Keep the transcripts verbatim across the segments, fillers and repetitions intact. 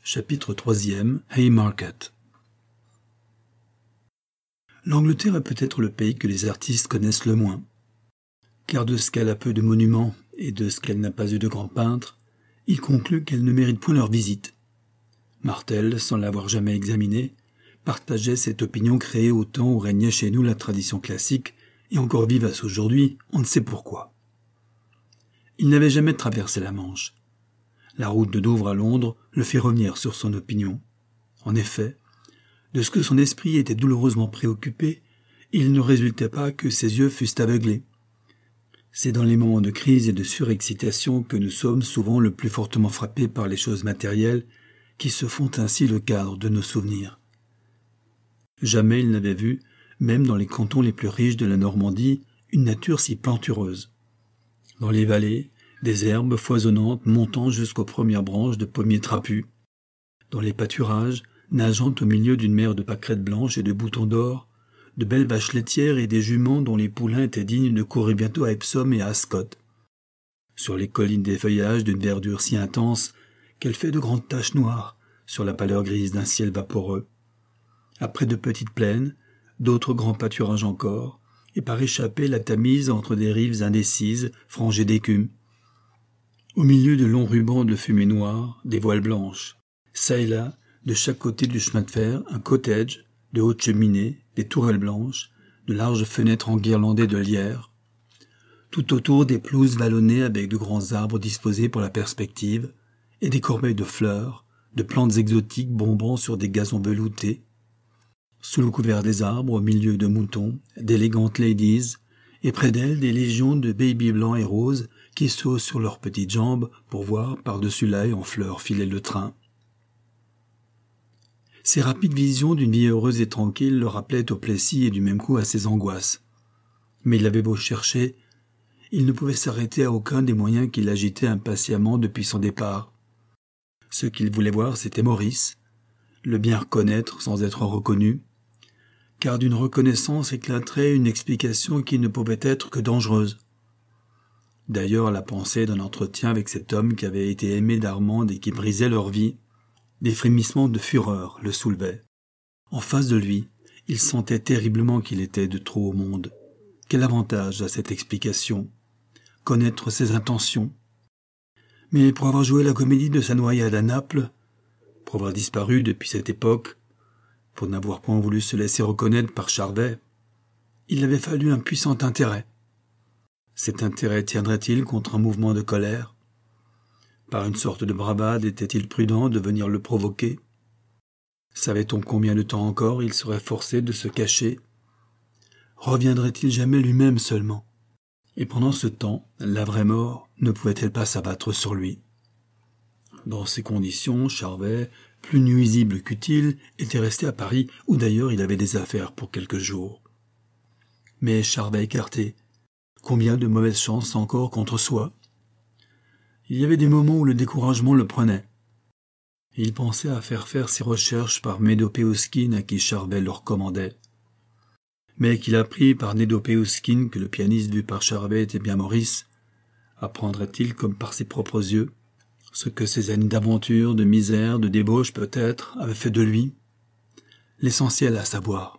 Chapitre troisième. Haymarket. L'Angleterre est peut-être le pays que les artistes connaissent le moins. Car de ce qu'elle a peu de monuments et de ce qu'elle n'a pas eu de grands peintres, ils concluent qu'elle ne mérite point leur visite. Martel, sans l'avoir jamais examinée, partageait cette opinion créée au temps où régnait chez nous la tradition classique et encore vivace aujourd'hui, on ne sait pourquoi. Il n'avait jamais traversé la Manche. La route de Douvres à Londres le fit revenir sur son opinion. En effet, de ce que son esprit était douloureusement préoccupé, il ne résultait pas que ses yeux fussent aveuglés. C'est dans les moments de crise et de surexcitation que nous sommes souvent le plus fortement frappés par les choses matérielles qui se font ainsi le cadre de nos souvenirs. Jamais il n'avait vu, même dans les cantons les plus riches de la Normandie, une nature si plantureuse. Dans les vallées, des herbes foisonnantes montant jusqu'aux premières branches de pommiers trapus. Dans les pâturages, nageant au milieu d'une mer de pâquerettes blanches et de boutons d'or, de belles vaches laitières et des juments dont les poulains étaient dignes de courir bientôt à Epsom et à Ascot. Sur les collines des feuillages d'une verdure si intense qu'elle fait de grandes taches noires sur la pâleur grise d'un ciel vaporeux. Après de petites plaines, d'autres grands pâturages encore, et par échapper la Tamise entre des rives indécises, frangées d'écume. Au milieu de longs rubans de fumée noire, des voiles blanches. Ça et là, de chaque côté du chemin de fer, un cottage, de hautes cheminées, des tourelles blanches, de larges fenêtres enguirlandées de lierre. Tout autour des pelouses vallonnées avec de grands arbres disposés pour la perspective, et des corbeilles de fleurs, de plantes exotiques bombant sur des gazons veloutés. Sous le couvert des arbres, au milieu de moutons, d'élégantes ladies, et près d'elles des légions de baby blancs et roses qui sautent sur leurs petites jambes pour voir par-dessus l'ail en fleurs filer le train. Ces rapides visions d'une vie heureuse et tranquille le rappelaient au Plessis et du même coup à ses angoisses. Mais il avait beau chercher, il ne pouvait s'arrêter à aucun des moyens qui l'agitaient impatiemment depuis son départ. Ce qu'il voulait voir, c'était Maurice, le bien reconnaître sans être reconnu, car d'une reconnaissance éclaterait une explication qui ne pouvait être que dangereuse. D'ailleurs, la pensée d'un entretien avec cet homme qui avait été aimé d'Armande et qui brisait leur vie, des frémissements de fureur le soulevaient. En face de lui, il sentait terriblement qu'il était de trop au monde. Quel avantage à cette explication? Connaître ses intentions. Mais pour avoir joué la comédie de sa noyade à Naples, pour avoir disparu depuis cette époque, pour n'avoir point voulu se laisser reconnaître par Charvet, il avait fallu un puissant intérêt. Cet intérêt tiendrait-il contre un mouvement de colère? Par une sorte de bravade était-il prudent de venir le provoquer? Savait-on combien de temps encore il serait forcé de se cacher? Reviendrait-il jamais lui-même seulement? Et pendant ce temps, la vraie mort ne pouvait-elle pas s'abattre sur lui? Dans ces conditions, Charvet, plus nuisible qu'utile, était resté à Paris, où d'ailleurs il avait des affaires pour quelques jours. Mais Charvet écarté, combien de mauvaises chances encore contre soi? Il y avait des moments où le découragement le prenait. Il pensait à faire faire ses recherches par Médopéouskine à qui Charvet le recommandait. Mais qu'il apprit par Médopéouskine que le pianiste vu par Charvet était bien Maurice, apprendrait-il comme par ses propres yeux ce que ces années d'aventure, de misère, de débauche peut-être, avaient fait de lui? L'essentiel à savoir.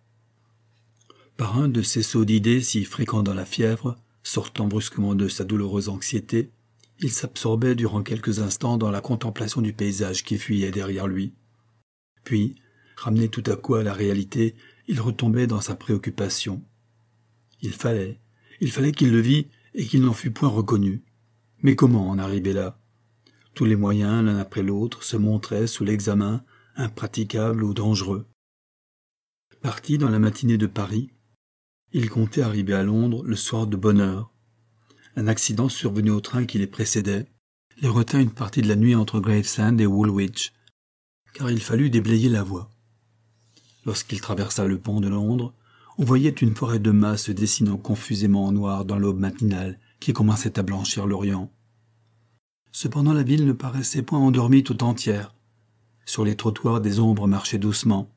Par un de ces sauts d'idées si fréquents dans la fièvre, sortant brusquement de sa douloureuse anxiété, il s'absorbait durant quelques instants dans la contemplation du paysage qui fuyait derrière lui. Puis, ramené tout à coup à la réalité, il retombait dans sa préoccupation. Il fallait, il fallait qu'il le vît et qu'il n'en fût point reconnu. Mais comment en arriver là? Tous les moyens, l'un après l'autre, se montraient sous l'examen, impraticables ou dangereux. Parti dans la matinée de Paris, il comptait arriver à Londres le soir de bonne heure. Un accident survenu au train qui les précédait les retint une partie de la nuit entre Gravesend et Woolwich, car il fallut déblayer la voie. Lorsqu'il traversa le pont de Londres, on voyait une forêt de mâts se dessinant confusément en noir dans l'aube matinale qui commençait à blanchir l'Orient. Cependant la ville ne paraissait point endormie tout entière. Sur les trottoirs des ombres marchaient doucement.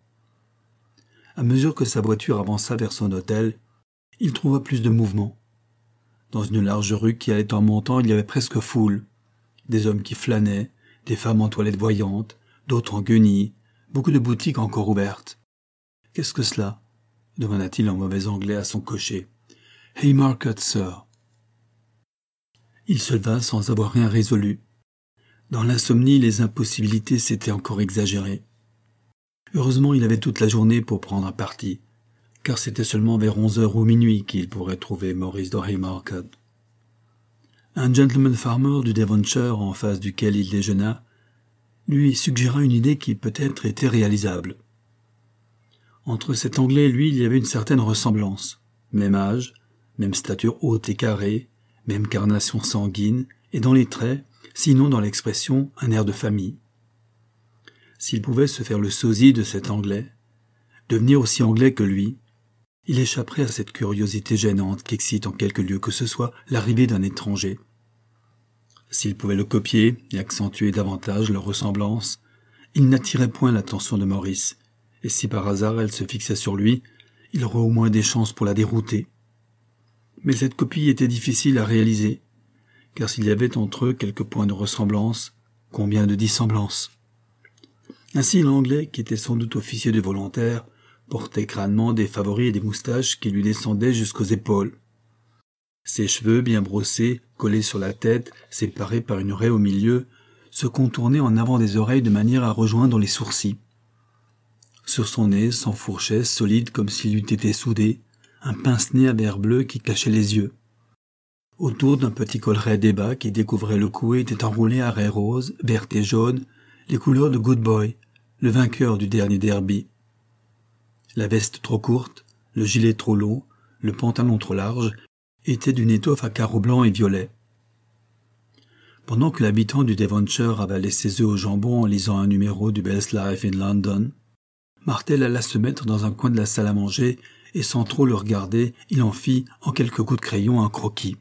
À mesure que sa voiture avança vers son hôtel, il trouva plus de mouvement. Dans une large rue qui allait en montant, il y avait presque foule. Des hommes qui flânaient, des femmes en toilette voyante, d'autres en guenilles, beaucoup de boutiques encore ouvertes. « Qu'est-ce que cela ?» demanda-t-il en mauvais anglais à son cocher. « Haymarket, sir. » Il se leva sans avoir rien résolu. Dans l'insomnie, les impossibilités s'étaient encore exagérées. Heureusement, il avait toute la journée pour prendre un parti, car c'était seulement vers onze heures ou minuit qu'il pourrait trouver Maurice dans Haymarket. Un gentleman farmer du Devonshire, en face duquel il déjeuna, lui suggéra une idée qui peut-être était réalisable. Entre cet Anglais et lui, il y avait une certaine ressemblance. Même âge, même stature haute et carrée, même carnation sanguine, et dans les traits, sinon dans l'expression, un air de famille. S'il pouvait se faire le sosie de cet Anglais, devenir aussi anglais que lui, il échapperait à cette curiosité gênante qui excite en quelque lieu que ce soit l'arrivée d'un étranger. S'il pouvait le copier et accentuer davantage leur ressemblance, il n'attirait point l'attention de Maurice, et si par hasard elle se fixait sur lui, il aurait au moins des chances pour la dérouter. Mais cette copie était difficile à réaliser, car s'il y avait entre eux quelques points de ressemblance, combien de dissemblances? Ainsi l'Anglais, qui était sans doute officier de volontaire, portait crânement des favoris et des moustaches qui lui descendaient jusqu'aux épaules. Ses cheveux, bien brossés, collés sur la tête, séparés par une raie au milieu, se contournaient en avant des oreilles de manière à rejoindre les sourcils. Sur son nez s'enfourchait, solide comme s'il eût été soudé, un pince-nez à verre bleu qui cachait les yeux. Autour d'un petit collet débat qui découvrait le cou était enroulé à raies roses, vertes et jaunes, les couleurs de Good Boy, le vainqueur du dernier derby. La veste trop courte, le gilet trop long, le pantalon trop large, étaient d'une étoffe à carreaux blancs et violets. Pendant que l'habitant du Devonshire avalait ses œufs au jambon en lisant un numéro du Best Life in London, Martel alla se mettre dans un coin de la salle à manger et sans trop le regarder, il en fit, en quelques coups de crayon, un croquis.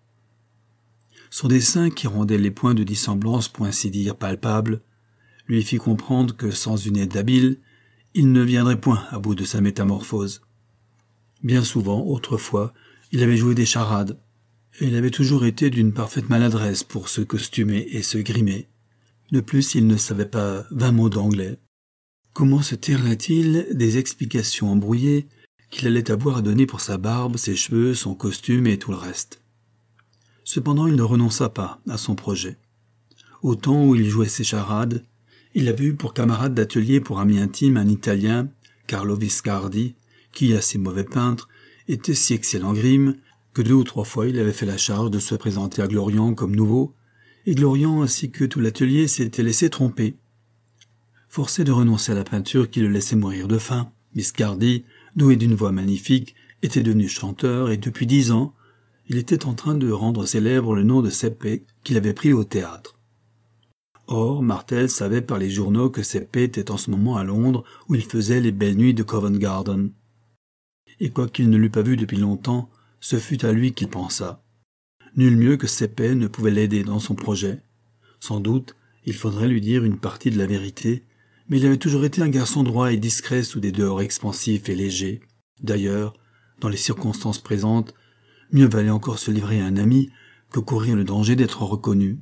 Son dessin, qui rendait les points de dissemblance pour ainsi dire palpables, lui fit comprendre que sans une aide habile, il ne viendrait point à bout de sa métamorphose. Bien souvent, autrefois, il avait joué des charades, et il avait toujours été d'une parfaite maladresse pour se costumer et se grimer. De plus, il ne savait pas vingt mots d'anglais. Comment se tirerait-il des explications embrouillées qu'il allait avoir à donner pour sa barbe, ses cheveux, son costume et tout le reste? Cependant, il ne renonça pas à son projet. Au temps où il jouait ses charades, il avait eu pour camarade d'atelier pour ami intime un Italien, Carlo Viscardi, qui, assez mauvais peintre, était si excellent grime que deux ou trois fois il avait fait la charge de se présenter à Glorian comme nouveau, et Glorian ainsi que tout l'atelier s'était laissé tromper. Forcé de renoncer à la peinture qui le laissait mourir de faim, Viscardi, doué d'une voix magnifique, était devenu chanteur et depuis dix ans, il était en train de rendre célèbre le nom de Seppe qu'il avait pris au théâtre. Or, Martel savait par les journaux que Seppe était en ce moment à Londres où il faisait les belles nuits de Covent Garden. Et quoiqu'il ne l'eût pas vu depuis longtemps, ce fut à lui qu'il pensa. Nul mieux que Seppe ne pouvait l'aider dans son projet. Sans doute, il faudrait lui dire une partie de la vérité, mais il avait toujours été un garçon droit et discret sous des dehors expansifs et légers. D'ailleurs, dans les circonstances présentes, mieux valait encore se livrer à un ami que courir le danger d'être reconnu.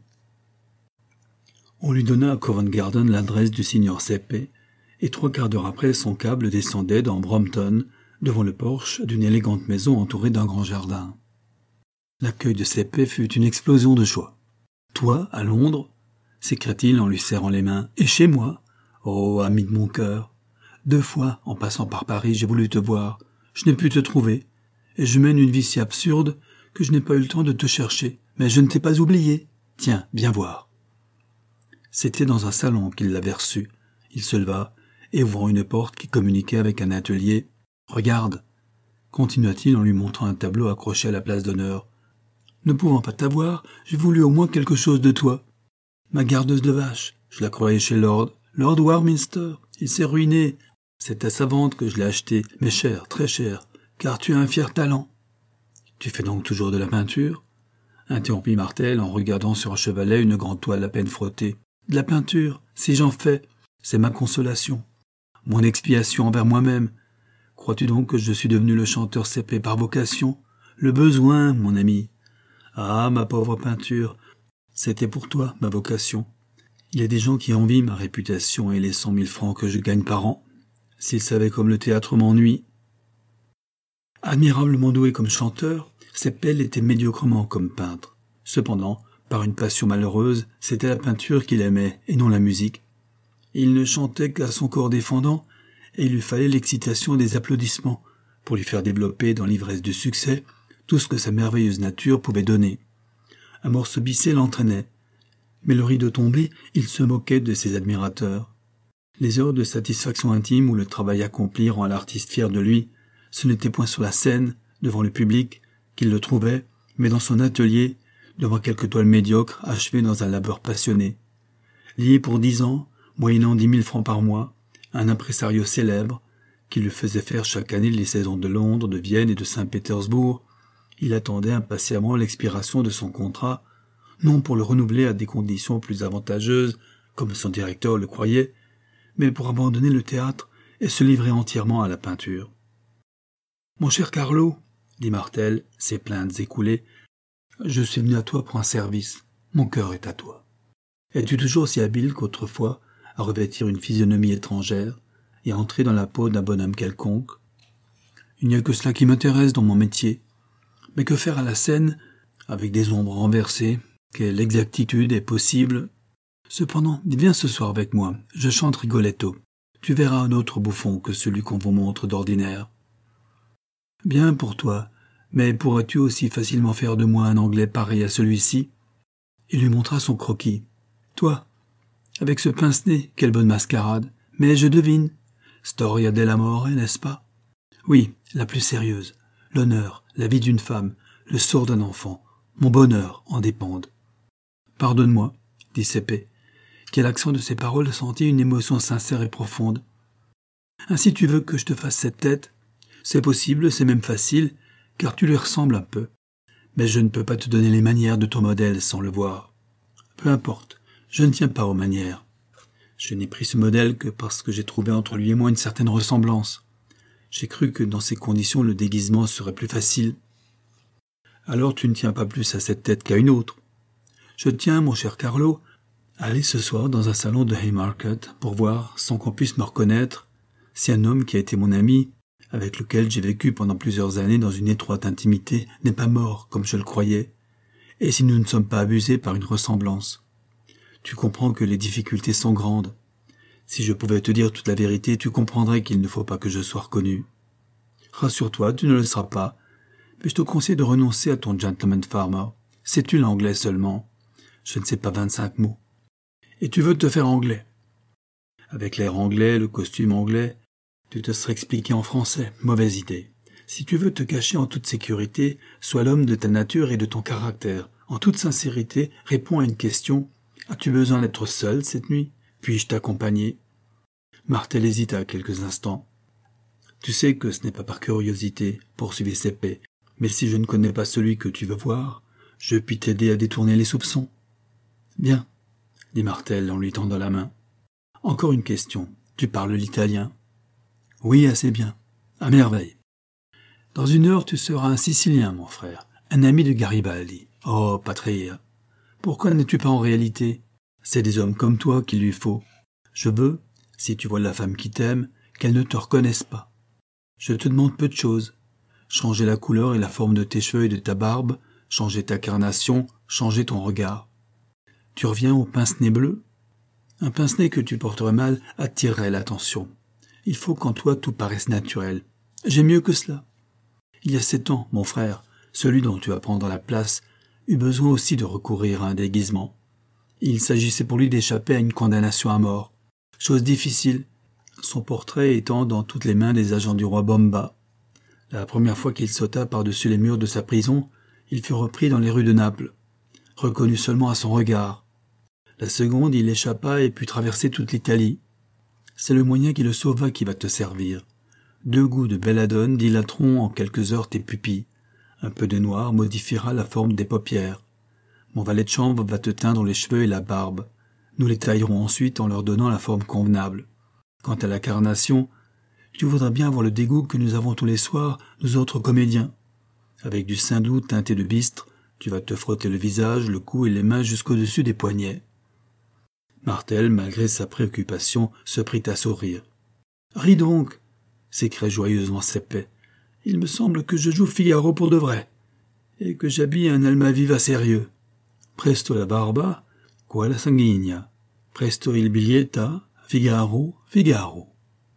On lui donna à Covent Garden l'adresse du signor Seppe, et trois quarts d'heure après, son câble descendait dans Brompton, devant le porche d'une élégante maison entourée d'un grand jardin. L'accueil de Seppe fut une explosion de joie. « Toi, à Londres ?» s'écria-t-il en lui serrant les mains. « Et chez moi ? Oh, ami de mon cœur ! Deux fois, en passant par Paris, j'ai voulu te voir. Je n'ai pu te trouver, et je mène une vie si absurde que je n'ai pas eu le temps de te chercher. Mais je ne t'ai pas oublié. Tiens, viens voir. » C'était dans un salon qu'il l'avait reçu. Il se leva, et ouvrant une porte qui communiquait avec un atelier, « Regarde !» continua-t-il en lui montrant un tableau accroché à la place d'honneur. « Ne pouvant pas t'avoir, j'ai voulu au moins quelque chose de toi. Ma gardeuse de vaches, je la croyais chez Lord, Lord Warminster. Il s'est ruiné. C'est à sa vente que je l'ai acheté, mais cher, très cher, car tu as un fier talent. »« Tu fais donc toujours de la peinture ?» interrompit Martel en regardant sur un chevalet une grande toile à peine frottée. « De la peinture, si j'en fais, c'est ma consolation, mon expiation envers moi-même. Crois-tu donc que je suis devenu le chanteur Seppe par vocation? Le besoin, mon ami. Ah, ma pauvre peinture, c'était pour toi, ma vocation. Il y a des gens qui envient ma réputation et les cent mille francs que je gagne par an. S'ils savaient comme le théâtre m'ennuie. Admirablement doué comme chanteur, Seppel était médiocrement comme peintre. Cependant, par une passion malheureuse, c'était la peinture qu'il aimait et non la musique. Il ne chantait qu'à son corps défendant, et il lui fallait l'excitation des applaudissements pour lui faire développer dans l'ivresse du succès tout ce que sa merveilleuse nature pouvait donner. Un morceau bissé l'entraînait, mais le rideau tombé, il se moquait de ses admirateurs. Les heures de satisfaction intime ou le travail accompli rend l'artiste fier de lui. Ce n'était point sur la scène, devant le public, qu'il le trouvait, mais dans son atelier, devant quelques toiles médiocres achevées dans un labeur passionné. Lié pour dix ans, moyennant dix mille francs par mois, à un impresario célèbre, qui lui faisait faire chaque année les saisons de Londres, de Vienne et de Saint-Pétersbourg, il attendait impatiemment l'expiration de son contrat, non pour le renouveler à des conditions plus avantageuses, comme son directeur le croyait, mais pour abandonner le théâtre et se livrer entièrement à la peinture. « Mon cher Carlo, » dit Martel, ses plaintes écoulées, « je suis venu à toi pour un service. Mon cœur est à toi. Es-tu toujours aussi habile qu'autrefois à revêtir une physionomie étrangère et à entrer dans la peau d'un bonhomme quelconque? Il n'y a que cela qui m'intéresse dans mon métier. Mais que faire à la scène, avec des ombres renversées? Quelle exactitude est possible? Cependant, viens ce soir avec moi, je chante Rigoletto. Tu verras un autre bouffon que celui qu'on vous montre d'ordinaire. Bien pour toi, mais pourrais-tu aussi facilement faire de moi un Anglais pareil à celui-ci? Il lui montra son croquis. Toi, avec ce pince-nez, quelle bonne mascarade. Mais je devine. Storia dell'amore, n'est-ce pas? Oui, la plus sérieuse. L'honneur, la vie d'une femme, le sort d'un enfant, mon bonheur en dépendent. Pardonne-moi, dit Seppé, qui à l'accent de ses paroles sentit une émotion sincère et profonde. Ainsi tu veux que je te fasse cette tête? C'est possible, c'est même facile, car tu lui ressembles un peu. Mais je ne peux pas te donner les manières de ton modèle sans le voir. Peu importe, je ne tiens pas aux manières. Je n'ai pris ce modèle que parce que j'ai trouvé entre lui et moi une certaine ressemblance. J'ai cru que dans ces conditions le déguisement serait plus facile. Alors tu ne tiens pas plus à cette tête qu'à une autre. Je tiens, mon cher Carlo, à aller ce soir dans un salon de Haymarket pour voir, sans qu'on puisse me reconnaître, si un homme qui a été mon ami, avec lequel j'ai vécu pendant plusieurs années dans une étroite intimité, n'est pas mort comme je le croyais, et si nous ne sommes pas abusés par une ressemblance. Tu comprends que les difficultés sont grandes. Si je pouvais te dire toute la vérité, tu comprendrais qu'il ne faut pas que je sois reconnu. Rassure-toi, tu ne le seras pas, mais je te conseille de renoncer à ton gentleman farmer. Sais-tu l'anglais seulement? Je ne sais pas vingt-cinq mots. Et tu veux te faire anglais. Avec l'air anglais, le costume anglais, tu te serais expliqué en français. Mauvaise idée. Si tu veux te cacher en toute sécurité, sois l'homme de ta nature et de ton caractère. En toute sincérité, réponds à une question. As-tu besoin d'être seul cette nuit? Puis-je t'accompagner? Martel hésita quelques instants. Tu sais que ce n'est pas par curiosité, poursuivit Seppé, mais si je ne connais pas celui que tu veux voir, je puis t'aider à détourner les soupçons. Bien, dit Martel en lui tendant la main. Encore une question. Tu parles l'italien? Oui, assez bien. À merveille. Dans une heure, tu seras un Sicilien, mon frère, un ami de Garibaldi. Oh, patria. Pourquoi n'es-tu pas en réalité? C'est des hommes comme toi qu'il lui faut. Je veux, si tu vois la femme qui t'aime, qu'elle ne te reconnaisse pas. Je te demande peu de choses. Changer la couleur et la forme de tes cheveux et de ta barbe, changer ta carnation, changer ton regard. Tu reviens au pince-nez bleu? Un pince-nez que tu porterais mal attirerait l'attention. Il faut qu'en toi tout paraisse naturel. J'ai mieux que cela. Il y a sept ans, mon frère, celui dont tu vas prendre la place, eut besoin aussi de recourir à un déguisement. Il s'agissait pour lui d'échapper à une condamnation à mort. Chose difficile, son portrait étant dans toutes les mains des agents du roi Bomba. La première fois qu'il sauta par-dessus les murs de sa prison, il fut repris dans les rues de Naples, reconnu seulement à son regard. La seconde, il échappa et put traverser toute l'Italie. C'est le moyen qui le sauva qui va te servir. Deux goûts de belladone dilateront en quelques heures tes pupilles. Un peu de noir modifiera la forme des paupières. Mon valet de chambre va te teindre les cheveux et la barbe. Nous les taillerons ensuite en leur donnant la forme convenable. Quant à la carnation, tu voudras bien avoir le dégoût que nous avons tous les soirs, nous autres comédiens. Avec du saindoux teinté de bistre, tu vas te frotter le visage, le cou et les mains jusqu'au-dessus des poignets. Martel, malgré sa préoccupation, se prit à sourire. « Ris donc !» s'écria joyeusement Seppe. « Il me semble que je joue Figaro pour de vrai, et que j'habille un Almaviva sérieux. Presto la barba, qua la sanguigna. Presto il biglietta, Figaro, Figaro. »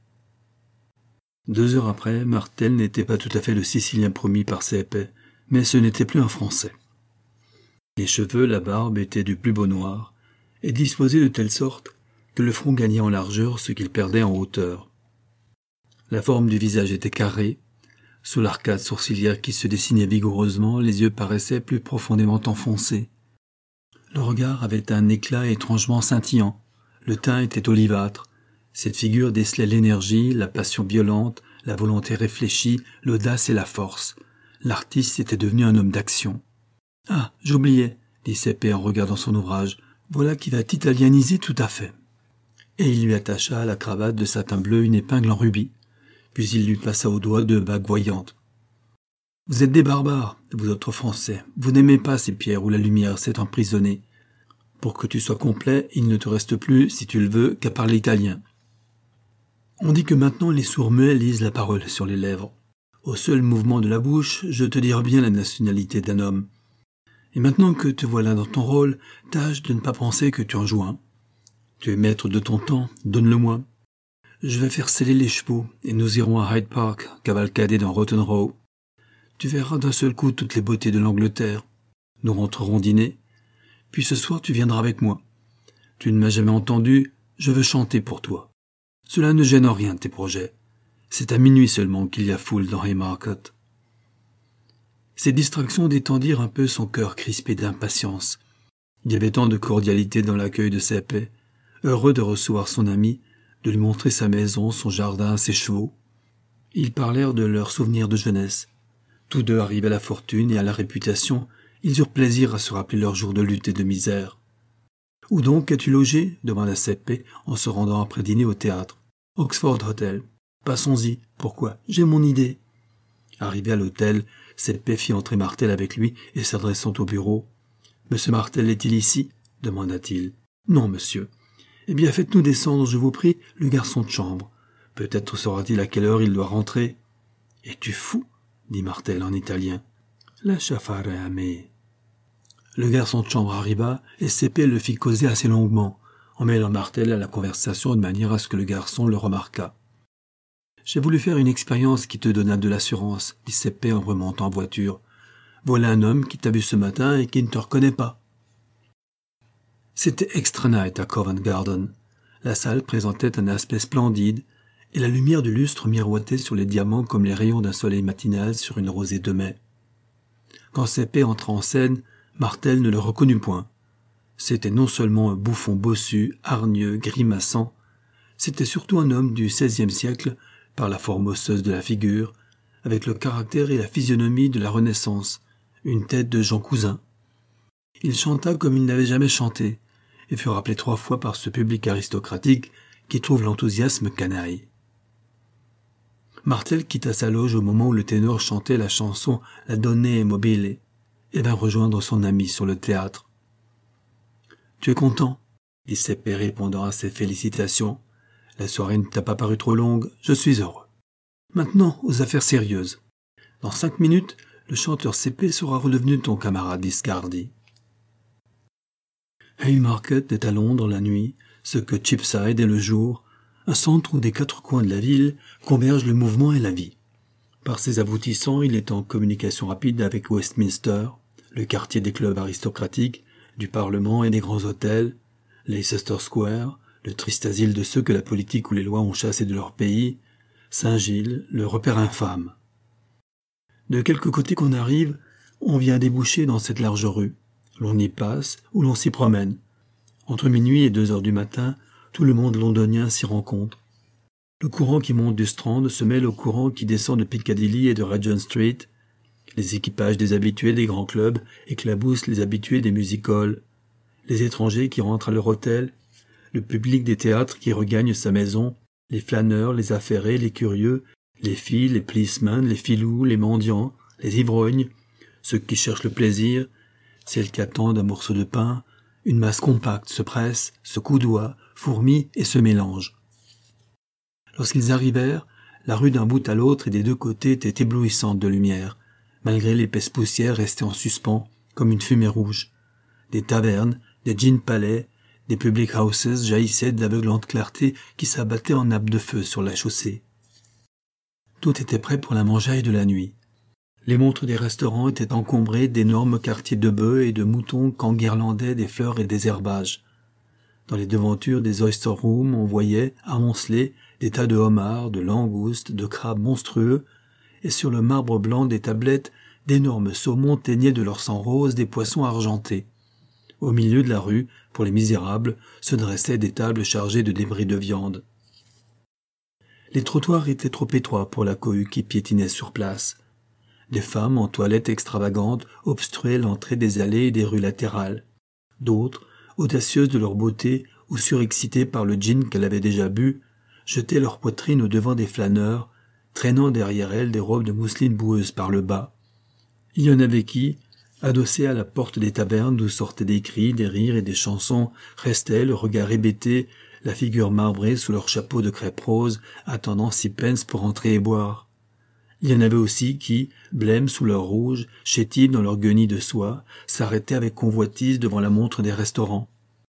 Deux heures après, Martel n'était pas tout à fait le Sicilien promis par Seppe, mais ce n'était plus un Français. Les cheveux, la barbe étaient du plus beau noir, et disposés de telle sorte que le front gagnait en largeur ce qu'il perdait en hauteur. La forme du visage était carrée. Sous l'arcade sourcilière qui se dessinait vigoureusement, les yeux paraissaient plus profondément enfoncés. Le regard avait un éclat étrangement scintillant. Le teint était olivâtre. Cette figure décelait l'énergie, la passion violente, la volonté réfléchie, l'audace et la force. L'artiste était devenu un homme d'action. « Ah, j'oubliais, » dit Seppe en regardant son ouvrage. « Voilà qui va t'italianiser tout à fait. » Et il lui attacha à la cravate de satin bleu une épingle en rubis. Puis il lui passa au doigt deux bagues voyantes. « Vous êtes des barbares, vous autres Français. Vous n'aimez pas ces pierres où la lumière s'est emprisonnée. Pour que tu sois complet, il ne te reste plus, si tu le veux, qu'à parler italien. On dit que maintenant les sourds muets lisent la parole sur les lèvres. Au seul mouvement de la bouche, je te dirai bien la nationalité d'un homme. Et maintenant que te voilà dans ton rôle, tâche de ne pas penser que tu en joues un. Tu es maître de ton temps, donne-le-moi. Je vais faire sceller les chevaux, et nous irons à Hyde Park, cavalcader dans Rotten Row. Tu verras d'un seul coup toutes les beautés de l'Angleterre. Nous rentrerons dîner, puis ce soir tu viendras avec moi. Tu ne m'as jamais entendu, je veux chanter pour toi. Cela ne gêne en rien tes projets. C'est à minuit seulement qu'il y a foule dans Haymarket. » Ces distractions détendirent un peu son cœur crispé d'impatience. Il y avait tant de cordialité dans l'accueil de Seppe, heureux de recevoir son ami, de lui montrer sa maison, son jardin, ses chevaux. Ils parlèrent de leurs souvenirs de jeunesse. Tous deux arrivés à la fortune et à la réputation, ils eurent plaisir à se rappeler leurs jours de lutte et de misère. « Où donc as-tu logé » demanda Seppe en se rendant après dîner au théâtre. « Oxford Hotel. Passons-y. Pourquoi ? J'ai mon idée. » Arrivé à l'hôtel, Seppe fit entrer Martel avec lui et s'adressant au bureau. « Monsieur Martel est-il ici » demanda-t-il. « Non, monsieur. »« Eh bien, faites-nous descendre, je vous prie, le garçon de chambre. Peut-être saura-t-il à quelle heure il doit rentrer. »« Es-tu fou » dit Martel en italien. « Lascia fare a me. » Le garçon de chambre arriva et Seppe le fit causer assez longuement, en mêlant Martel à la conversation de manière à ce que le garçon le remarquât. « J'ai voulu faire une expérience qui te donna de l'assurance, » dit Seppe en remontant en voiture. « Voilà un homme qui t'a vu ce matin et qui ne te reconnaît pas. » C'était Extra Night à Covent Garden. La salle présentait un aspect splendide, et la lumière du lustre miroitait sur les diamants comme les rayons d'un soleil matinal sur une rosée de mai. Quand Seppe entra en scène, Martel ne le reconnut point. C'était non seulement un bouffon bossu, hargneux, grimaçant, c'était surtout un homme du seizième siècle, par la forme osseuse de la figure, avec le caractère et la physionomie de la Renaissance, une tête de Jean Cousin. Il chanta comme il n'avait jamais chanté, et fut rappelé trois fois par ce public aristocratique qui trouve l'enthousiasme canaille. Martel quitta sa loge au moment où le ténor chantait la chanson « La Donne è mobile » et vint rejoindre son ami sur le théâtre. « Tu es content ?» dit Seppe répondant à ses félicitations. « La soirée ne t'a pas paru trop longue, je suis heureux. Maintenant, aux affaires sérieuses. Dans cinq minutes, le chanteur Seppe sera redevenu ton camarade Iscardi. » Haymarket est à Londres la nuit, ce que Cheapside est le jour, un centre où des quatre coins de la ville convergent le mouvement et la vie. Par ses aboutissants, il est en communication rapide avec Westminster, le quartier des clubs aristocratiques, du Parlement et des grands hôtels, Leicester Square, le triste asile de ceux que la politique ou les lois ont chassés de leur pays, Saint-Gilles, le repère infâme. De quelque côté qu'on arrive, on vient déboucher dans cette large rue. L'on y passe ou l'on s'y promène. Entre minuit et deux heures du matin, tout le monde londonien s'y rencontre. Le courant qui monte du Strand se mêle au courant qui descend de Piccadilly et de Regent Street. Les équipages des habitués des grands clubs éclaboussent les habitués des music-halls. Les étrangers qui rentrent à leur hôtel, le public des théâtres qui regagne sa maison, les flâneurs, les affairés, les curieux, les filles, les policemen, les filous, les mendiants, les ivrognes, ceux qui cherchent le plaisir, celles qui attendent un morceau de pain, Une masse compacte se presse, se coudoie, fourmille et se mélange. Lorsqu'ils arrivèrent, la rue d'un bout à l'autre et des deux côtés était éblouissante de lumière, malgré l'épaisse poussière restée en suspens, comme une fumée rouge. Des tavernes, des gin-palais, des public houses jaillissaient d'aveuglantes clartés qui s'abattaient en nappes de feu sur la chaussée. Tout était prêt pour la mangeaille de la nuit. Les montres des restaurants étaient encombrées d'énormes quartiers de bœufs et de moutons qu'enguirlandaient des fleurs et des herbages. Dans les devantures des oyster rooms, on voyait, amoncelés, des tas de homards, de langoustes, de crabes monstrueux, et sur le marbre blanc des tablettes, d'énormes saumons teignaient de leur sang rose des poissons argentés. Au milieu de la rue, pour les misérables, se dressaient des tables chargées de débris de viande. Les trottoirs étaient trop étroits pour la cohue qui piétinait sur place. Des femmes en toilette extravagante obstruaient l'entrée des allées et des rues latérales. D'autres, audacieuses de leur beauté ou surexcitées par le gin qu'elles avaient déjà bu, jetaient leur poitrine au-devant des flâneurs, traînant derrière elles des robes de mousseline boueuse par le bas. Il y en avait qui, adossés à la porte des tavernes d'où sortaient des cris, des rires et des chansons, restaient, le regard hébété, la figure marbrée sous leur chapeau de crêpe rose, attendant six pence pour entrer et boire. Il y en avait aussi qui, blêmes sous leur rouge, chétifs dans leur guenilles de soie, s'arrêtaient avec convoitise devant la montre des restaurants.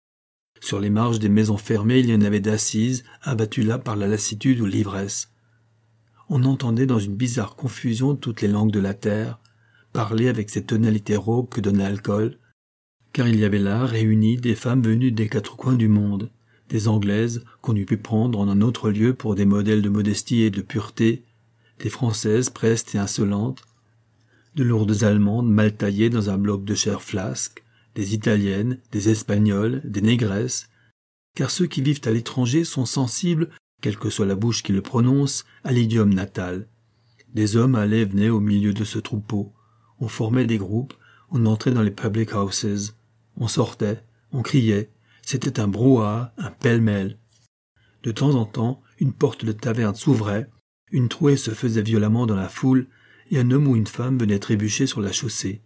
Sur les marges des maisons fermées, il y en avait d'assises, abattues là par la lassitude ou l'ivresse. On entendait dans une bizarre confusion toutes les langues de la terre, parler avec ces tonalités rauques que donne l'alcool, car il y avait là réunies des femmes venues des quatre coins du monde, des Anglaises qu'on eût pu prendre en un autre lieu pour des modèles de modestie et de pureté, des Françaises prestes et insolentes, de lourdes Allemandes mal taillées dans un bloc de chair flasque, des Italiennes, des Espagnoles, des négresses, car ceux qui vivent à l'étranger sont sensibles, quelle que soit la bouche qui le prononce, à l'idiome natal. Des hommes allaient et venaient au milieu de ce troupeau. On formait des groupes, on entrait dans les public houses, on sortait, on criait, c'était un brouhaha, un pêle-mêle. De temps en temps, une porte de taverne s'ouvrait, une trouée se faisait violemment dans la foule, et un homme ou une femme venait trébucher sur la chaussée.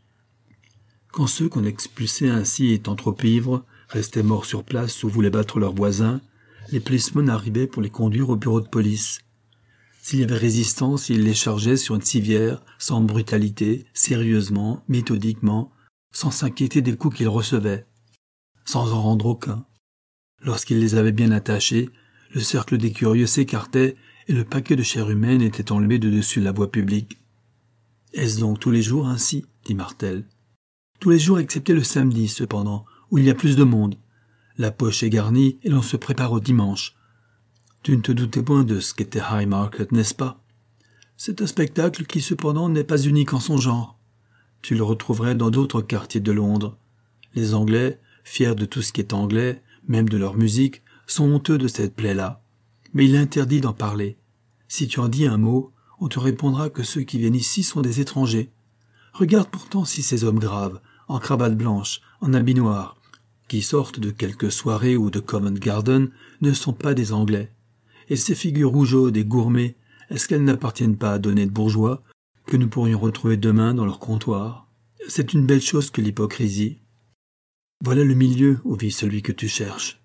Quand ceux qu'on expulsait ainsi étant trop ivres, restaient morts sur place ou voulaient battre leurs voisins, les policemen arrivaient pour les conduire au bureau de police. S'il y avait résistance, ils les chargeaient sur une civière, sans brutalité, sérieusement, méthodiquement, sans s'inquiéter des coups qu'ils recevaient, sans en rendre aucun. Lorsqu'ils les avaient bien attachés, le cercle des curieux s'écartait et le paquet de chair humaine était enlevé de dessus la voie publique. « Est-ce donc tous les jours ainsi ?» dit Martel. « Tous les jours excepté le samedi, cependant, où il y a plus de monde. La poche est garnie et l'on se prépare au dimanche. Tu ne te doutais point de ce qu'était Haymarket, n'est-ce pas? C'est un spectacle qui, cependant, n'est pas unique en son genre. Tu le retrouverais dans d'autres quartiers de Londres. Les Anglais, fiers de tout ce qui est anglais, même de leur musique, sont honteux de cette plaie-là. Mais il est interdit d'en parler. Si tu en dis un mot, on te répondra que ceux qui viennent ici sont des étrangers. Regarde pourtant si ces hommes graves, en cravate blanche, en habit noir, qui sortent de quelque soirée ou de Covent Garden, ne sont pas des Anglais. Et ces figures rougeaudes et gourmets, est-ce qu'elles n'appartiennent pas à d'honnêtes bourgeois, que nous pourrions retrouver demain dans leur comptoir? C'est une belle chose que l'hypocrisie. Voilà le milieu où vit celui que tu cherches.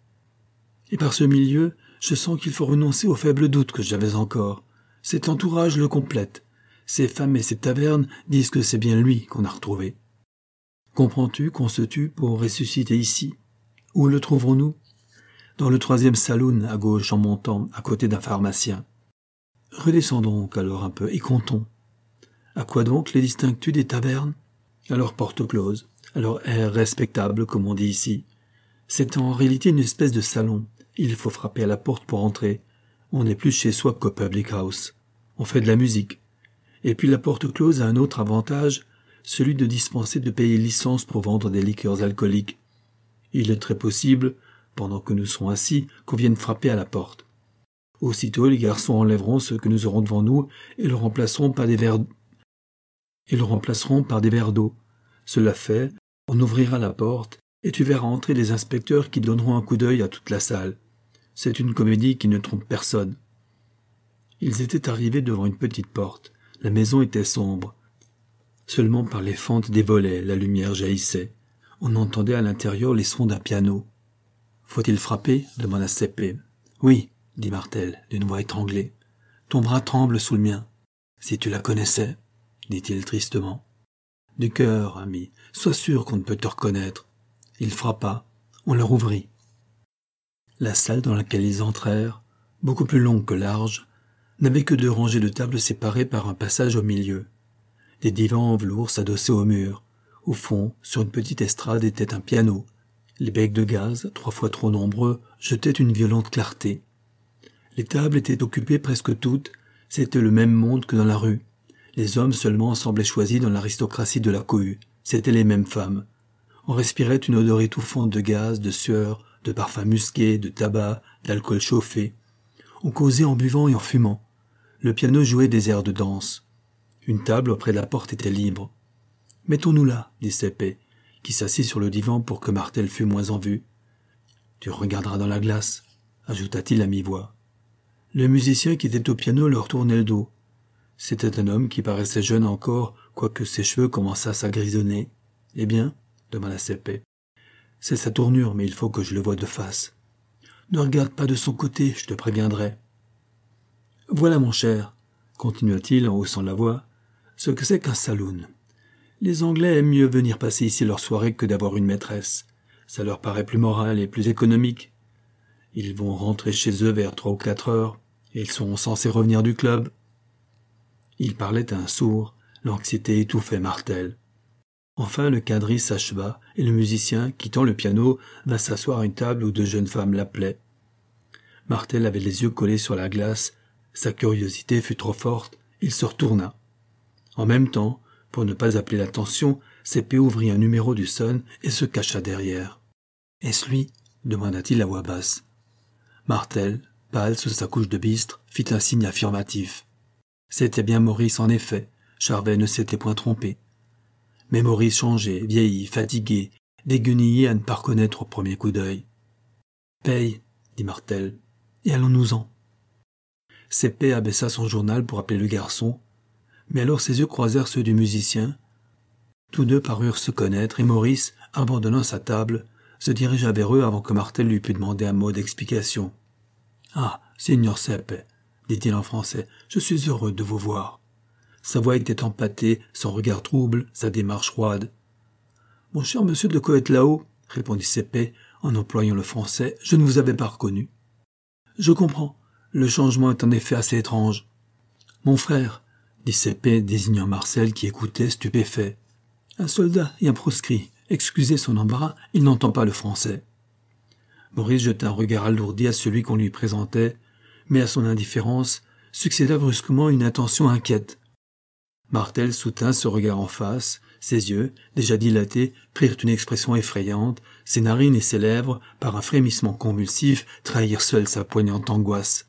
Et par ce milieu, je sens qu'il faut renoncer aux faibles doutes que j'avais encore. Cet entourage le complète. Ces femmes et ces tavernes disent que c'est bien lui qu'on a retrouvé. Comprends-tu qu'on se tue pour ressusciter ici? Où le trouverons-nous? Dans le troisième saloon, à gauche en montant, à côté d'un pharmacien. Redescends donc alors un peu et comptons. À quoi donc les distingues-tu des tavernes? Alors porte close, alors air respectable, comme on dit ici. C'est en réalité une espèce de salon. Il faut frapper à la porte pour entrer. On n'est plus chez soi qu'au public house. On fait de la musique. Et puis la porte close a un autre avantage, celui de dispenser de payer licence pour vendre des liqueurs alcooliques. Il est très possible, pendant que nous serons assis, qu'on vienne frapper à la porte. Aussitôt, les garçons enlèveront ceux que nous aurons devant nous et le remplaceront par des verres et le remplaceront par des verres d'eau. Cela fait, on ouvrira la porte et tu verras entrer les inspecteurs qui donneront un coup d'œil à toute la salle. C'est une comédie qui ne trompe personne. Ils étaient arrivés devant une petite porte. La maison était sombre. Seulement par les fentes des volets, la lumière jaillissait. On entendait à l'intérieur les sons d'un piano. « Faut-il frapper » demanda Seppe. « Oui, » dit Martel, d'une voix étranglée. « Ton bras tremble sous le mien. Si tu la connaissais, » dit-il tristement. « Du cœur, ami, sois sûr qu'on ne peut te reconnaître. » Il frappa, on leur ouvrit. La salle dans laquelle ils entrèrent, beaucoup plus longue que large, n'avait que deux rangées de tables séparées par un passage au milieu. Des divans en velours s'adossaient au mur. Au fond, sur une petite estrade, était un piano. Les becs de gaz, trois fois trop nombreux, jetaient une violente clarté. Les tables étaient occupées presque toutes, c'était le même monde que dans la rue. Les hommes seulement semblaient choisis dans l'aristocratie de la cohue, c'étaient les mêmes femmes. On respirait une odeur étouffante de gaz, de sueur, de parfums musqués, de tabac, d'alcool chauffé. On causait en buvant et en fumant. Le piano jouait des airs de danse. Une table auprès de la porte était libre. « Mettons-nous là, » dit Seppe, qui s'assit sur le divan pour que Martel fût moins en vue. « Tu regarderas dans la glace, » ajouta-t-il à mi-voix. Le musicien qui était au piano leur tournait le dos. C'était un homme qui paraissait jeune encore, quoique ses cheveux commençassent à grisonner. « Eh bien ?» demanda Seppe. « C'est sa tournure, mais il faut que je le voie de face. »« Ne regarde pas de son côté, je te préviendrai. »« Voilà, mon cher, » continua-t-il en haussant la voix, « ce que c'est qu'un saloon. Les Anglais aiment mieux venir passer ici leur soirée que d'avoir une maîtresse. Ça leur paraît plus moral et plus économique. Ils vont rentrer chez eux vers trois ou quatre heures, et ils seront censés revenir du club. » Il parlait à un sourd, l'anxiété étouffait Martel. Enfin le quadrille s'acheva, et le musicien, quittant le piano, vint s'asseoir à une table où deux jeunes femmes l'appelaient. Martel avait les yeux collés sur la glace, sa curiosité fut trop forte, il se retourna. En même temps, pour ne pas appeler l'attention, Seppe ouvrit un numéro du Sun et se cacha derrière. « Est-ce lui » demanda-t-il à voix basse. Martel, pâle sous sa couche de bistre, fit un signe affirmatif. C'était bien Maurice en effet, Charvet ne s'était point trompé. Mais Maurice changeait, vieilli, fatigué, déguenillé à ne pas reconnaître au premier coup d'œil. « Paye » dit Martel, « et allons-nous-en. » Seppe abaissa son journal pour appeler le garçon, mais alors ses yeux croisèrent ceux du musicien. Tous deux parurent se connaître, et Maurice, abandonnant sa table, se dirigea vers eux avant que Martel lui pût demander un mot d'explication. « Ah, signor Seppe, » dit-il en français, « je suis heureux de vous voir. » Sa voix était empâtée, son regard trouble, sa démarche roide. « Mon cher monsieur de Coët-là-haut, » répondit Seppe en employant le français, « je ne vous avais pas reconnu. »« Je comprends. Le changement est en effet assez étrange. »« Mon frère, » dit Seppe, désignant Marcel qui écoutait stupéfait. « Un soldat et un proscrit. Excusez son embarras, il n'entend pas le français. » Maurice jeta un regard alourdi à celui qu'on lui présentait, mais à son indifférence succéda brusquement une attention inquiète. Martel soutint ce regard en face, ses yeux, déjà dilatés, prirent une expression effrayante, ses narines et ses lèvres, par un frémissement convulsif, trahirent seuls sa poignante angoisse.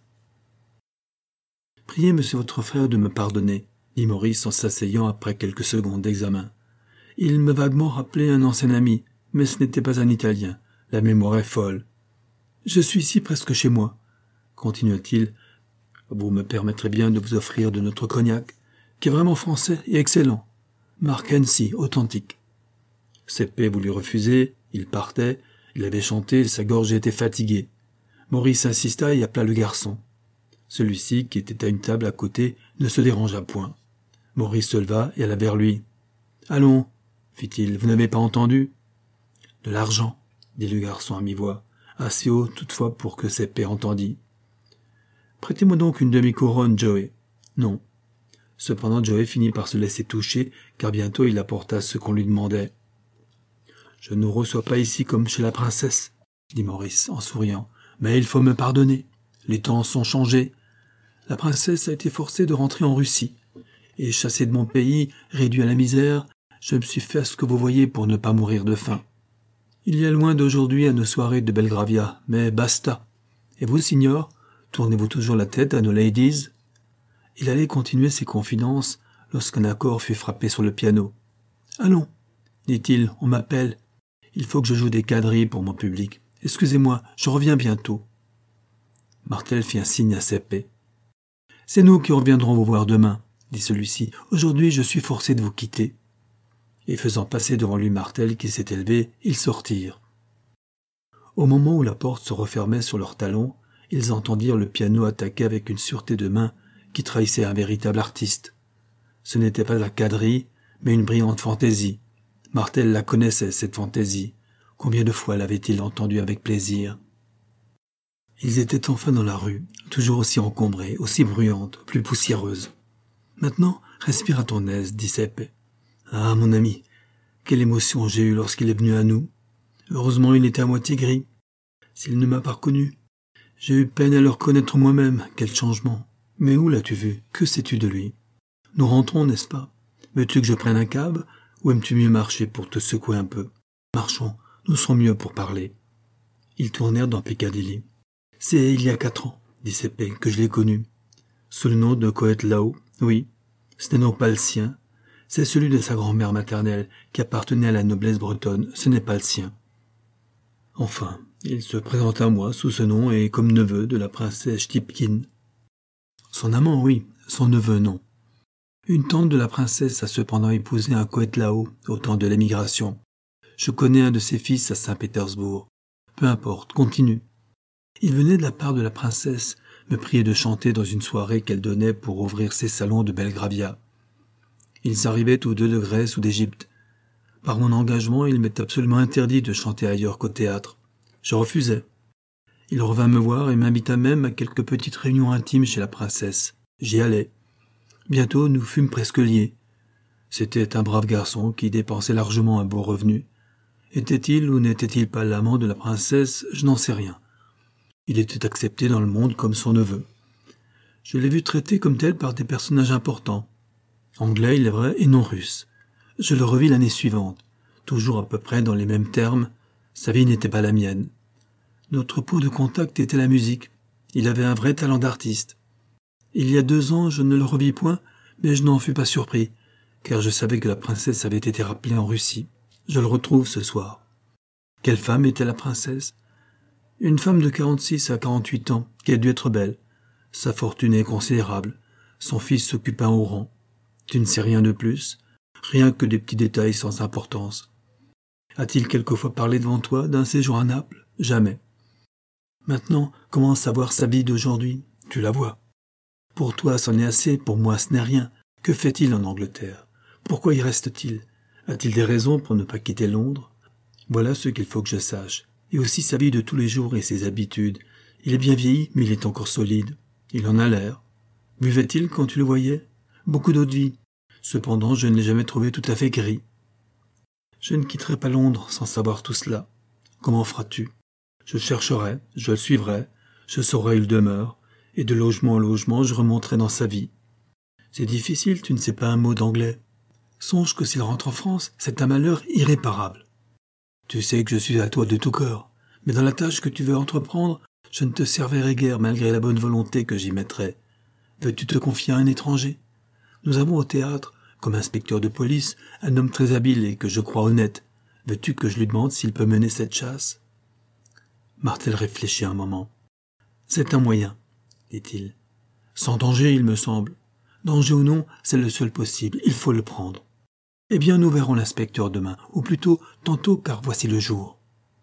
« Priez, monsieur votre frère, de me pardonner, » dit Maurice en s'asseyant après quelques secondes d'examen. « Il me vaguement rappelait un ancien ami, mais ce n'était pas un Italien. La mémoire est folle. Je suis ici presque chez moi, » continua-t-il. « Vous me permettrez bien de vous offrir de notre cognac, qui est vraiment français et excellent. Marque Hennessy, authentique. » Seppe voulut refuser, il partait, il avait chanté, sa gorge était fatiguée. Maurice insista et appela le garçon. Celui-ci, qui était à une table à côté, ne se dérangea point. Maurice se leva et alla vers lui. « Allons, » fit-il, « vous n'avez pas entendu ?»« De l'argent, » dit le garçon à mi-voix, assez haut toutefois pour que Seppe entendît. « Prêtez-moi donc une demi-couronne, Joey. »« Non. » Cependant Joey finit par se laisser toucher, car bientôt il apporta ce qu'on lui demandait. « Je ne reçois pas ici comme chez la princesse, » dit Maurice en souriant, « mais il faut me pardonner. Les temps sont changés. La princesse a été forcée de rentrer en Russie, et chassée de mon pays, réduit à la misère, je me suis fait à ce que vous voyez pour ne pas mourir de faim. Il y a loin d'aujourd'hui à nos soirées de Belgravia, mais basta. Et vous, signor, tournez-vous toujours la tête à nos ladies ?» Il allait continuer ses confidences lorsqu'un accord fut frappé sur le piano. « Allons, » dit-il, « on m'appelle. Il faut que je joue des quadrilles pour mon public. Excusez-moi, je reviens bientôt. » Martel fit un signe à Seppe. « C'est nous qui reviendrons vous voir demain, » dit celui-ci. « Aujourd'hui, je suis forcé de vous quitter. » et faisant passer devant lui Martel qui s'était levé, ils sortirent. Au moment où la porte se refermait sur leurs talons, ils entendirent le piano attaquer avec une sûreté de main qui trahissait un véritable artiste. Ce n'était pas la quadrille, mais une brillante fantaisie. Martel la connaissait, cette fantaisie. Combien de fois l'avait-il entendue avec plaisir? Ils étaient enfin dans la rue, toujours aussi encombrée, aussi bruyante, plus poussiéreuse. « Maintenant, respire à ton aise, dit Seppe. Ah, mon ami, quelle émotion j'ai eue lorsqu'il est venu à nous. Heureusement, il était à moitié gris. S'il ne m'a pas reconnu, j'ai eu peine à le reconnaître moi-même. Quel changement. Mais où l'as-tu vu? Que sais-tu de lui? Nous rentrons, n'est-ce pas? Veux-tu que je prenne un cab, ou aimes-tu mieux marcher pour te secouer un peu? Marchons, nous serons mieux pour parler. » Ils tournèrent dans Piccadilly. « C'est il y a quatre ans, dit Seppe, que je l'ai connu. Sous le nom de Coët-Lao, oui. Ce n'est donc pas le sien. C'est celui de sa grand-mère maternelle, qui appartenait à la noblesse bretonne. Ce n'est pas le sien. Enfin, il se présenta à moi sous ce nom et comme neveu de la princesse Stipkin. Son amant, oui, son neveu, non. Une tante de la princesse a cependant épousé un Coët-Lao au temps de l'émigration. Je connais un de ses fils à Saint-Pétersbourg. Peu importe, continue. Il venait de la part de la princesse me prier de chanter dans une soirée qu'elle donnait pour ouvrir ses salons de Belgravia. Ils arrivaient tous deux de Grèce ou d'Égypte. Par mon engagement, il m'est absolument interdit de chanter ailleurs qu'au théâtre. Je refusais. Il revint me voir et m'invita même à quelques petites réunions intimes chez la princesse. J'y allais. Bientôt, nous fûmes presque liés. C'était un brave garçon qui dépensait largement un beau revenu. Était-il ou n'était-il pas l'amant de la princesse? Je n'en sais rien. Il était accepté dans le monde comme son neveu. Je l'ai vu traité comme tel par des personnages importants. Anglais, il est vrai, et non russe. Je le revis l'année suivante, toujours à peu près dans les mêmes termes. Sa vie n'était pas la mienne. Notre point de contact était la musique. Il avait un vrai talent d'artiste. Il y a deux ans, je ne le revis point, mais je n'en fus pas surpris, car je savais que la princesse avait été rappelée en Russie. Je le retrouve ce soir. Quelle femme était la princesse? Une femme de quarante-six à quarante-huit ans, qui a dû être belle. Sa fortune est considérable. Son fils s'occupe un haut rang. Tu ne sais rien de plus? Rien que des petits détails sans importance. A-t-il quelquefois parlé devant toi d'un séjour à Naples? Jamais. Maintenant, comment savoir sa vie d'aujourd'hui? Tu la vois. Pour toi, c'en est assez, pour moi, ce n'est rien. Que fait-il en Angleterre? Pourquoi y reste-t-il? A-t-il des raisons pour ne pas quitter Londres? Voilà ce qu'il faut que je sache. Et aussi sa vie de tous les jours et ses habitudes. Il est bien vieilli, mais il est encore solide. Il en a l'air. Buvait-il quand tu le voyais? Beaucoup d'eau de vie. Cependant, je ne l'ai jamais trouvé tout à fait gris. Je ne quitterai pas Londres sans savoir tout cela. Comment feras-tu? Je chercherai, je le suivrai, je saurai où il demeure, et de logement en logement, je remonterai dans sa vie. C'est difficile, tu ne sais pas un mot d'anglais. Songe que s'il rentre en France, c'est un malheur irréparable. Tu sais que je suis à toi de tout cœur, mais dans la tâche que tu veux entreprendre, je ne te servirai guère malgré la bonne volonté que j'y mettrai. Veux-tu te confier à un étranger? Nous avons au théâtre, comme inspecteur de police, un homme très habile et que je crois honnête. Veux-tu que je lui demande s'il peut mener cette chasse? Martel réfléchit un moment. C'est un moyen, dit-il. Sans danger, il me semble. Danger ou non, c'est le seul possible, il faut le prendre. Eh bien, nous verrons l'inspecteur demain, ou plutôt tantôt, car voici le jour.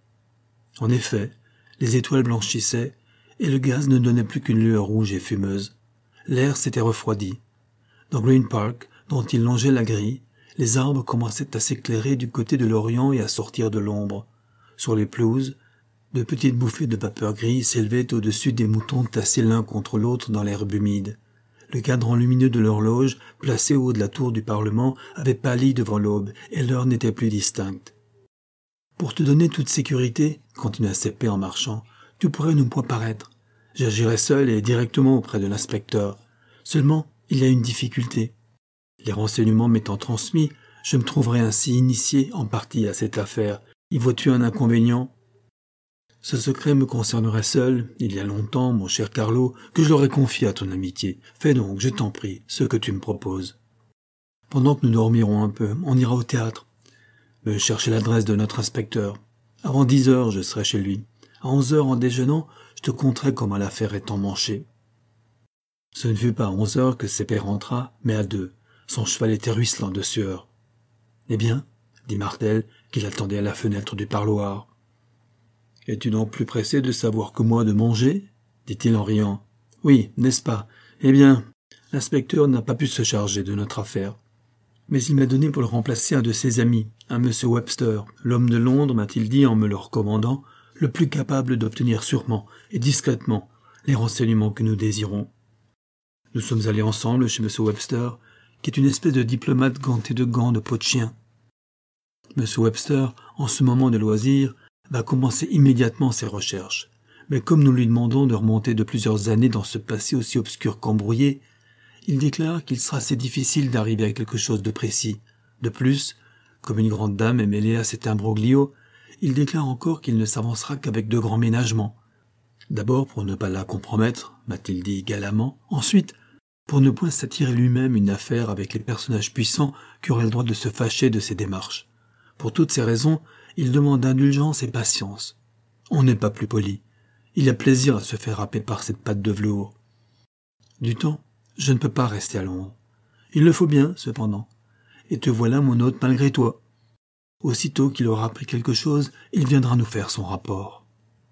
En effet, les étoiles blanchissaient, et le gaz ne donnait plus qu'une lueur rouge et fumeuse. L'air s'était refroidi. Dans Green Park, dont il longeait la grille, les arbres commençaient à s'éclairer du côté de l'Orient et à sortir de l'ombre. Sur les pelouses, de petites bouffées de vapeur grise s'élevaient au-dessus des moutons tassés l'un contre l'autre dans l'herbe humide. Le cadran lumineux de l'horloge, placé au haut de la tour du Parlement, avait pâli devant l'aube, et l'heure n'était plus distincte. « Pour te donner toute sécurité, continua Seppe en marchant, tu pourrais ne point paraître. J'agirai seul et directement auprès de l'inspecteur. Seulement, il y a une difficulté. Les renseignements m'étant transmis, je me trouverai ainsi initié en partie à cette affaire. Y vois-tu un inconvénient? Ce secret me concernerait seul, il y a longtemps, mon cher Carlo, que je l'aurais confié à ton amitié. Fais donc, je t'en prie, ce que tu me proposes. Pendant que nous dormirons un peu, on ira au théâtre. Me chercher l'adresse de notre inspecteur. Avant dix heures, je serai chez lui. À onze heures, en déjeunant, je te conterai comment l'affaire est emmanchée. Ce ne fut pas à onze heures que Seppe rentra, mais à deux. Son cheval était ruisselant de sueur. Eh bien, dit Martel, qui l'attendait à la fenêtre du parloir. Es-tu donc plus pressé de savoir que moi de manger? Dit-il en riant. Oui, n'est-ce pas? Eh bien, l'inspecteur n'a pas pu se charger de notre affaire. Mais il m'a donné pour le remplacer un de ses amis, un monsieur Webster, l'homme de Londres, m'a-t-il dit en me le recommandant, le plus capable d'obtenir sûrement et discrètement les renseignements que nous désirons. Nous sommes allés ensemble chez monsieur Webster, qui est une espèce de diplomate ganté de gants de peau de chien. monsieur Webster, en ce moment de loisir, va commencer immédiatement ses recherches. Mais comme nous lui demandons de remonter de plusieurs années dans ce passé aussi obscur qu'embrouillé, il déclare qu'il sera assez difficile d'arriver à quelque chose de précis. De plus, comme une grande dame est mêlée à cet imbroglio, il déclare encore qu'il ne s'avancera qu'avec de grands ménagements. D'abord pour ne pas la compromettre, m'a-t-il dit galamment. Ensuite, pour ne point s'attirer lui-même une affaire avec les personnages puissants qui auraient le droit de se fâcher de ses démarches. Pour toutes ces raisons, il demande indulgence et patience. On n'est pas plus poli. Il a plaisir à se faire happer par cette patte de velours. Du temps, je ne peux pas rester à Londres. Il le faut bien, cependant. Et te voilà mon hôte malgré toi. Aussitôt qu'il aura appris quelque chose, il viendra nous faire son rapport.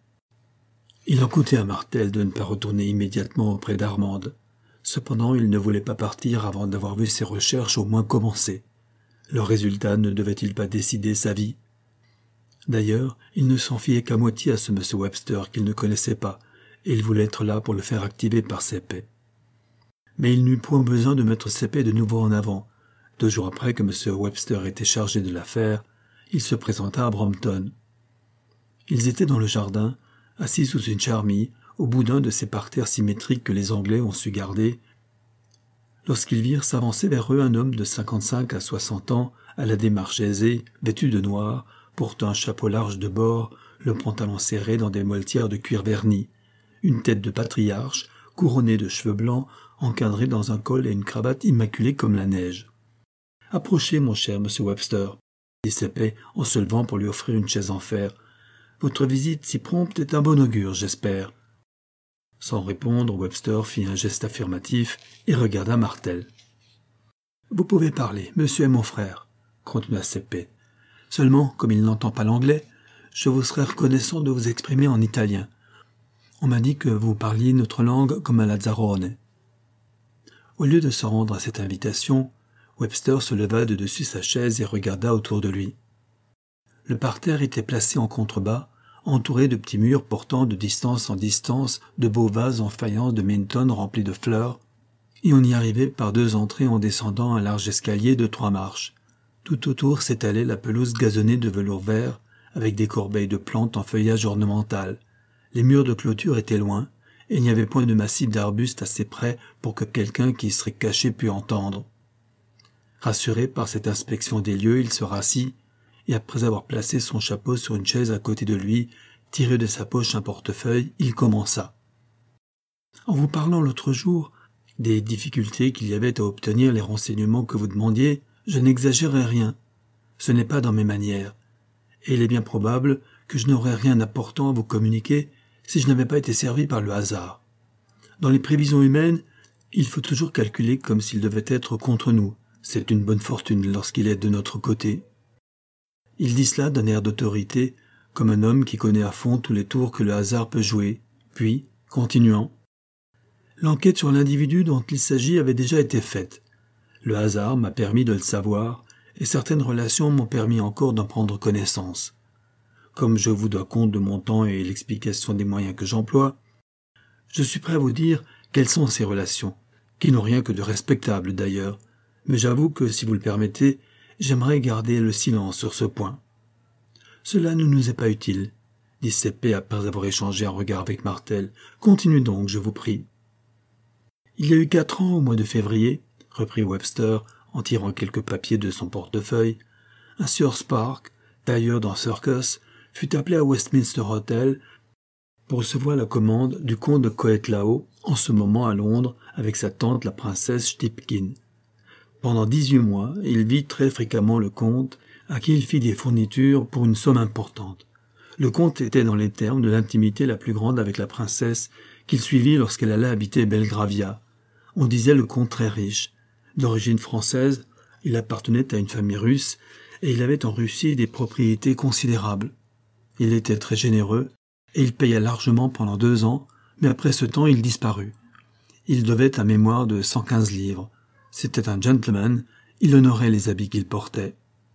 Il en coûtait à Martel de ne pas retourner immédiatement auprès d'Armande. Cependant, il ne voulait pas partir avant d'avoir vu ses recherches au moins commencer. Leur résultat ne devait-il pas décider sa vie? D'ailleurs, il ne s'en fiait qu'à moitié à ce monsieur Webster qu'il ne connaissait pas, et il voulait être là pour le faire activer par ses paix. Mais il n'eut point besoin de mettre ses paix de nouveau en avant. Deux jours après que monsieur Webster était chargé de l'affaire, il se présenta à Brompton. Ils étaient dans le jardin, assis sous une charmille, au bout d'un de ces parterres symétriques que les Anglais ont su garder, lorsqu'ils virent s'avancer vers eux un homme de cinquante-cinq à soixante ans, à la démarche aisée, vêtu de noir, portant un chapeau large de bord, le pantalon serré dans des moelletières de cuir verni, une tête de patriarche, couronnée de cheveux blancs, encadrée dans un col et une cravate immaculée comme la neige. « Approchez, mon cher monsieur Webster, » dit Seppet en se levant pour lui offrir une chaise en fer. « Votre visite si prompte est un bon augure, j'espère. » Sans répondre, Webster fit un geste affirmatif et regarda Martel. « Vous pouvez parler, monsieur est mon frère, » continua Seppet. « Seulement, comme il n'entend pas l'anglais, je vous serais reconnaissant de vous exprimer en italien. On m'a dit que vous parliez notre langue comme à Lazzarone. » Au lieu de se rendre à cette invitation, Webster se leva de dessus sa chaise et regarda autour de lui. Le parterre était placé en contrebas, entouré de petits murs portant de distance en distance de beaux vases en faïence de Minton remplis de fleurs, et on y arrivait par deux entrées en descendant un large escalier de trois marches. Tout autour s'étalait la pelouse gazonnée de velours vert, avec des corbeilles de plantes en feuillage ornemental. Les murs de clôture étaient loin, et il n'y avait point de massif d'arbustes assez près pour que quelqu'un qui y serait caché pût entendre. Rassuré par cette inspection des lieux, il se rassit, et après avoir placé son chapeau sur une chaise à côté de lui, tiré de sa poche un portefeuille, il commença. En vous parlant l'autre jour des difficultés qu'il y avait à obtenir les renseignements que vous demandiez, je n'exagérais rien. Ce n'est pas dans mes manières. Et il est bien probable que je n'aurais rien d'important à vous communiquer si je n'avais pas été servi par le hasard. Dans les prévisions humaines, il faut toujours calculer comme s'il devait être contre nous. C'est une bonne fortune lorsqu'il est de notre côté. Il dit cela d'un air d'autorité, comme un homme qui connaît à fond tous les tours que le hasard peut jouer, puis, continuant. L'enquête sur l'individu dont il s'agit avait déjà été faite. Le hasard m'a permis de le savoir, et certaines relations m'ont permis encore d'en prendre connaissance. Comme je vous dois compte de mon temps et l'explication des moyens que j'emploie, je suis prêt à vous dire quelles sont ces relations, qui n'ont rien que de respectable d'ailleurs, mais j'avoue que, si vous le permettez, j'aimerais garder le silence sur ce point. « Cela ne nous est pas utile, » dit Seppet après avoir échangé un regard avec Martel. « Continue donc, je vous prie. » « Il y a eu quatre ans, au mois de février, » reprit Webster en tirant quelques papiers de son portefeuille, « un sieur Spark, tailleur dans Circus, fut appelé à Westminster Hotel pour recevoir la commande du comte de Coetlao, en ce moment à Londres, avec sa tante la princesse Stipkin. Pendant dix-huit mois, il vit très fréquemment le comte, à qui il fit des fournitures pour une somme importante. Le comte était dans les termes de l'intimité la plus grande avec la princesse, qu'il suivit lorsqu'elle allait habiter Belgravia. On disait le comte très riche. D'origine française, il appartenait à une famille russe, et il avait en Russie des propriétés considérables. Il était très généreux, et il paya largement pendant deux ans, mais après ce temps il disparut. Il devait un mémoire de cent quinze livres. C'était un gentleman, il honorait les habits qu'il portait.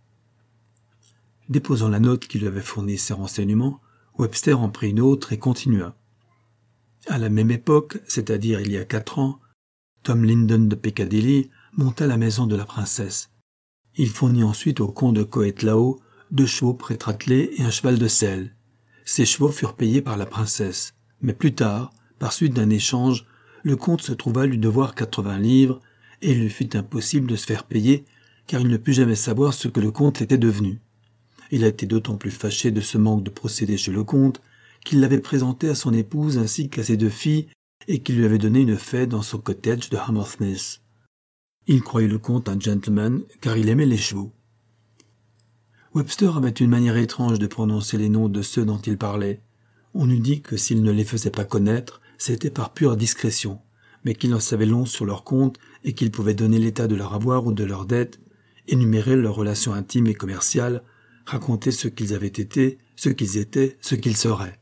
Déposant la note qui lui avait fourni ces renseignements, Webster en prit une autre et continua. À la même époque, c'est-à-dire il y a quatre ans, Tom Linden de Piccadilly monta la maison de la princesse. Il fournit ensuite au comte de Coët-Lao deux chevaux prêt-attelés et un cheval de selle. Ces chevaux furent payés par la princesse, mais plus tard, par suite d'un échange, le comte se trouva lui devoir quatre-vingts livres et il lui fut impossible de se faire payer car il ne put jamais savoir ce que le comte était devenu. Il a été d'autant plus fâché de ce manque de procédé chez le comte qu'il l'avait présenté à son épouse ainsi qu'à ses deux filles et qu'il lui avait donné une fête dans son cottage de Hammersmith. Il croyait le comte un gentleman car il aimait les chevaux. Webster avait une manière étrange de prononcer les noms de ceux dont il parlait. On eût dit que s'il ne les faisait pas connaître, c'était par pure discrétion, mais qu'il en savait long sur leurs comptes et qu'il pouvait donner l'état de leur avoir ou de leurs dettes, énumérer leurs relations intimes et commerciales, raconter ce qu'ils avaient été, ce qu'ils étaient, ce qu'ils seraient.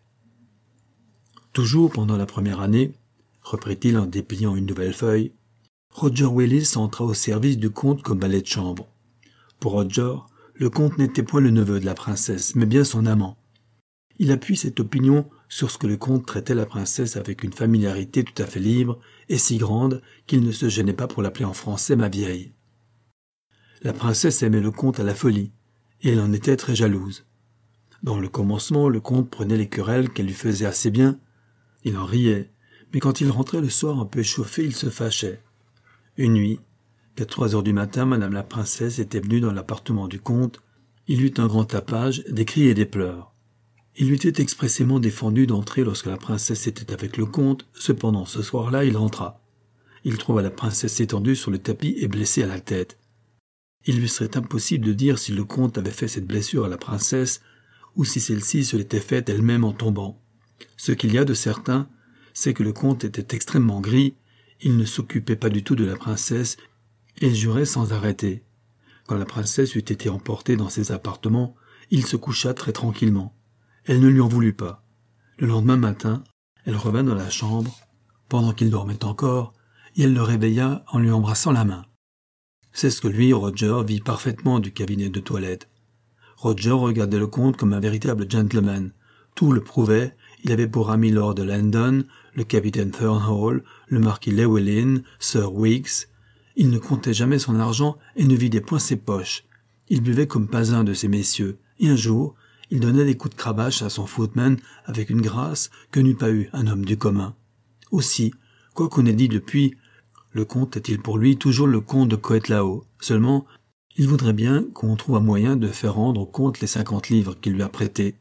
Toujours pendant la première année, reprit-il en dépliant une nouvelle feuille, Roger Willis entra au service du comte comme valet de chambre. Pour Roger, le comte n'était point le neveu de la princesse, mais bien son amant. Il appuie cette opinion sur ce que le comte traitait la princesse avec une familiarité tout à fait libre et si grande qu'il ne se gênait pas pour l'appeler en français ma vieille. La princesse aimait le comte à la folie, et elle en était très jalouse. Dans le commencement, le comte prenait les querelles qu'elle lui faisait assez bien. Il en riait, mais quand il rentrait le soir un peu échauffé, il se fâchait. Une nuit, qu'à trois heures du matin, madame la princesse était venue dans l'appartement du comte. Il eut un grand tapage, des cris et des pleurs. Il lui était expressément défendu d'entrer lorsque la princesse était avec le comte, cependant ce soir-là il entra. Il trouva la princesse étendue sur le tapis et blessée à la tête. Il lui serait impossible de dire si le comte avait fait cette blessure à la princesse ou si celle-ci se l'était faite elle-même en tombant. Ce qu'il y a de certain, c'est que le comte était extrêmement gris, il ne s'occupait pas du tout de la princesse et il jurait sans arrêter. Quand la princesse eut été emportée dans ses appartements, il se coucha très tranquillement. Elle ne lui en voulut pas. Le lendemain matin, elle revint dans la chambre, pendant qu'il dormait encore, et elle le réveilla en lui embrassant la main. C'est ce que lui, Roger, vit parfaitement du cabinet de toilette. Roger regardait le comte comme un véritable gentleman. Tout le prouvait, il avait pour amis Lord Landon, le capitaine Thurnhall, le marquis Llewellyn, Sir Weeks. Il ne comptait jamais son argent et ne vidait point ses poches. Il buvait comme pas un de ces messieurs, et un jour, il donnait des coups de cravache à son footman avec une grâce que n'eût pas eu un homme du commun. Aussi, quoi qu'on ait dit depuis, le comte est-il pour lui toujours le comte de Coët-Lao. Seulement, il voudrait bien qu'on trouve un moyen de faire rendre au comte les cinquante livres qu'il lui a prêtés.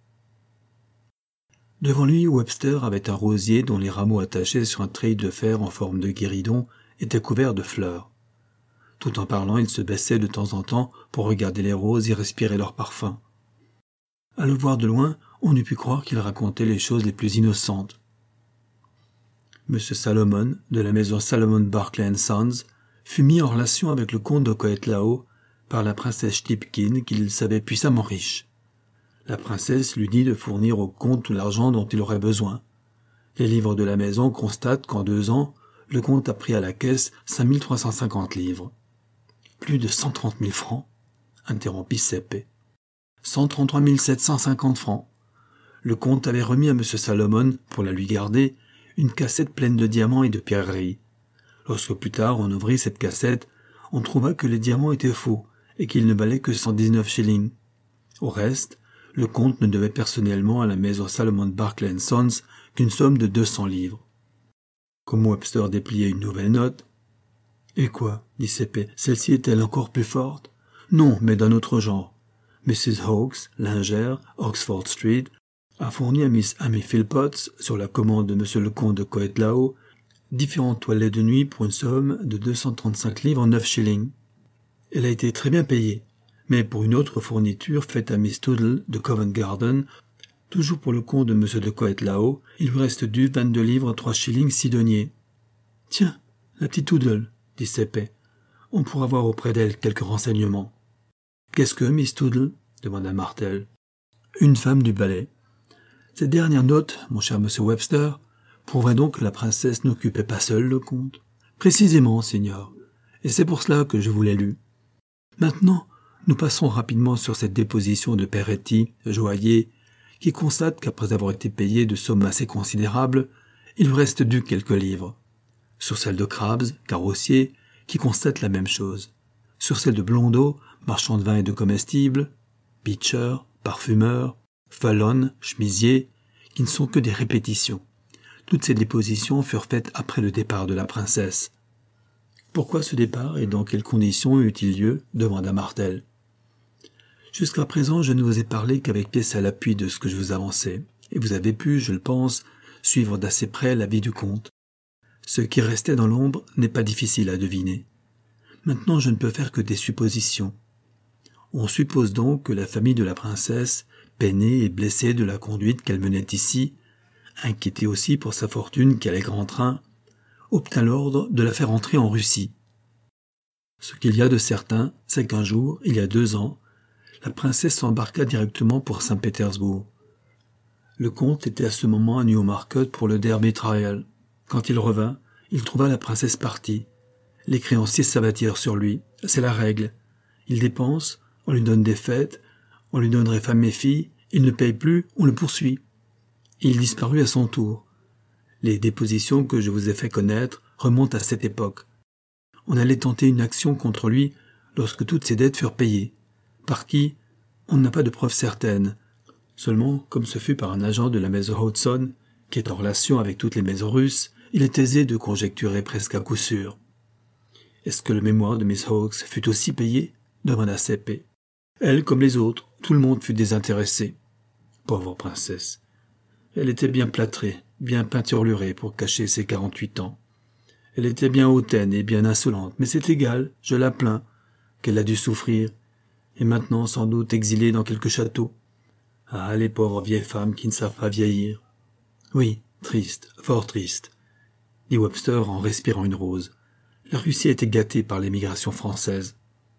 Devant lui, Webster avait un rosier dont les rameaux attachés sur un treillis de fer en forme de guéridon étaient couverts de fleurs. Tout en parlant, il se baissait de temps en temps pour regarder les roses et respirer leur parfum. À le voir de loin, on eût pu croire qu'il racontait les choses les plus innocentes. Monsieur Salomon, de la maison Salomon Barclay and Sons, fut mis en relation avec le comte de Coët-Lao par la princesse Schlipkin qu'il savait puissamment riche. La princesse lui dit de fournir au comte tout l'argent dont il aurait besoin. Les livres de la maison constatent qu'en deux ans, le comte a pris à la caisse cinq mille trois cent cinquante livres. Plus de cent trente mille francs, interrompit Seppe. cent trente-trois mille sept cent cinquante francs. Le comte avait remis à M. Salomon, pour la lui garder, une cassette pleine de diamants et de pierreries. Lorsque plus tard on ouvrit cette cassette, on trouva que les diamants étaient faux et qu'ils ne valaient que cent dix-neuf shillings. Au reste, le comte ne devait personnellement à la maison Salomon Barclay and Sons qu'une somme de deux cents livres. Comme Webster dépliait une nouvelle note. « Et quoi ?» dit Seppe. « Celle-ci est-elle encore plus forte ?»« Non, mais d'un autre genre. Missus Hawkes, lingère, Oxford Street, a fourni à Miss Amy Philpotts, sur la commande de Monsieur le comte de Coët-Lao, différentes toilettes de nuit pour une somme de deux cent trente-cinq livres neuf shillings. Elle a été très bien payée, mais pour une autre fourniture faite à Miss Toodle de Covent Garden, toujours pour le compte de Monsieur de Coët-Lao, il lui reste dû vingt-deux livres trois shillings six deniers. « Tiens, la petite Toodle, dit Seppe, on pourra avoir auprès d'elle quelques renseignements. » Qu'est-ce que Miss Toodle ? Demanda Martel. Une femme du ballet. Cette dernière note, mon cher monsieur Webster, prouverait donc que la princesse n'occupait pas seule le comte. Précisément, Seigneur. Et c'est pour cela que je vous l'ai lu. Maintenant, nous passons rapidement sur cette déposition de Peretti, joaillier, qui constate qu'après avoir été payé de sommes assez considérables, il lui reste dû quelques livres. Sur celle de Krabs, carrossier, qui constate la même chose. Sur celle de Blondeau, marchand de vin et de comestibles, Beecher, parfumeur, Fallon, chemisier, qui ne sont que des répétitions. Toutes ces dépositions furent faites après le départ de la princesse. Pourquoi ce départ et dans quelles conditions eut-il lieu ? Demanda Martel. Jusqu'à présent, je ne vous ai parlé qu'avec pièce à l'appui de ce que je vous avançais, et vous avez pu, je le pense, suivre d'assez près la vie du comte. Ce qui restait dans l'ombre n'est pas difficile à deviner. Maintenant, je ne peux faire que des suppositions. On suppose donc que la famille de la princesse, peinée et blessée de la conduite qu'elle menait ici, inquiétée aussi pour sa fortune qui allait grand train, obtint l'ordre de la faire entrer en Russie. Ce qu'il y a de certain, c'est qu'un jour, il y a deux ans, la princesse s'embarqua directement pour Saint-Pétersbourg. Le comte était à ce moment à Newmarket pour le Derby Trial. Quand il revint, il trouva la princesse partie. Les créanciers s'abattirent sur lui. C'est la règle. Il dépense, on lui donne des fêtes, on lui donnerait femme et fille, il ne paye plus, on le poursuit. Il disparut à son tour. Les dépositions que je vous ai fait connaître remontent à cette époque. On allait tenter une action contre lui lorsque toutes ses dettes furent payées. Par qui ? On n'a pas de preuves certaines. Seulement, comme ce fut par un agent de la maison Hodgson, qui est en relation avec toutes les maisons russes, il est aisé de conjecturer presque à coup sûr. Est-ce que le mémoire de Miss Hawkes fut aussi payé ? Demanda Seppe. Elle, comme les autres, tout le monde fut désintéressé. Pauvre princesse. Elle était bien plâtrée, bien peinturlurée pour cacher ses quarante-huit ans. Elle était bien hautaine et bien insolente, mais c'est égal, je la plains, qu'elle a dû souffrir, et maintenant sans doute exilée dans quelque château. Ah, les pauvres vieilles femmes qui ne savent pas vieillir. Oui, triste, fort triste, dit Webster en respirant une rose. La Russie a été gâtée par l'émigration française.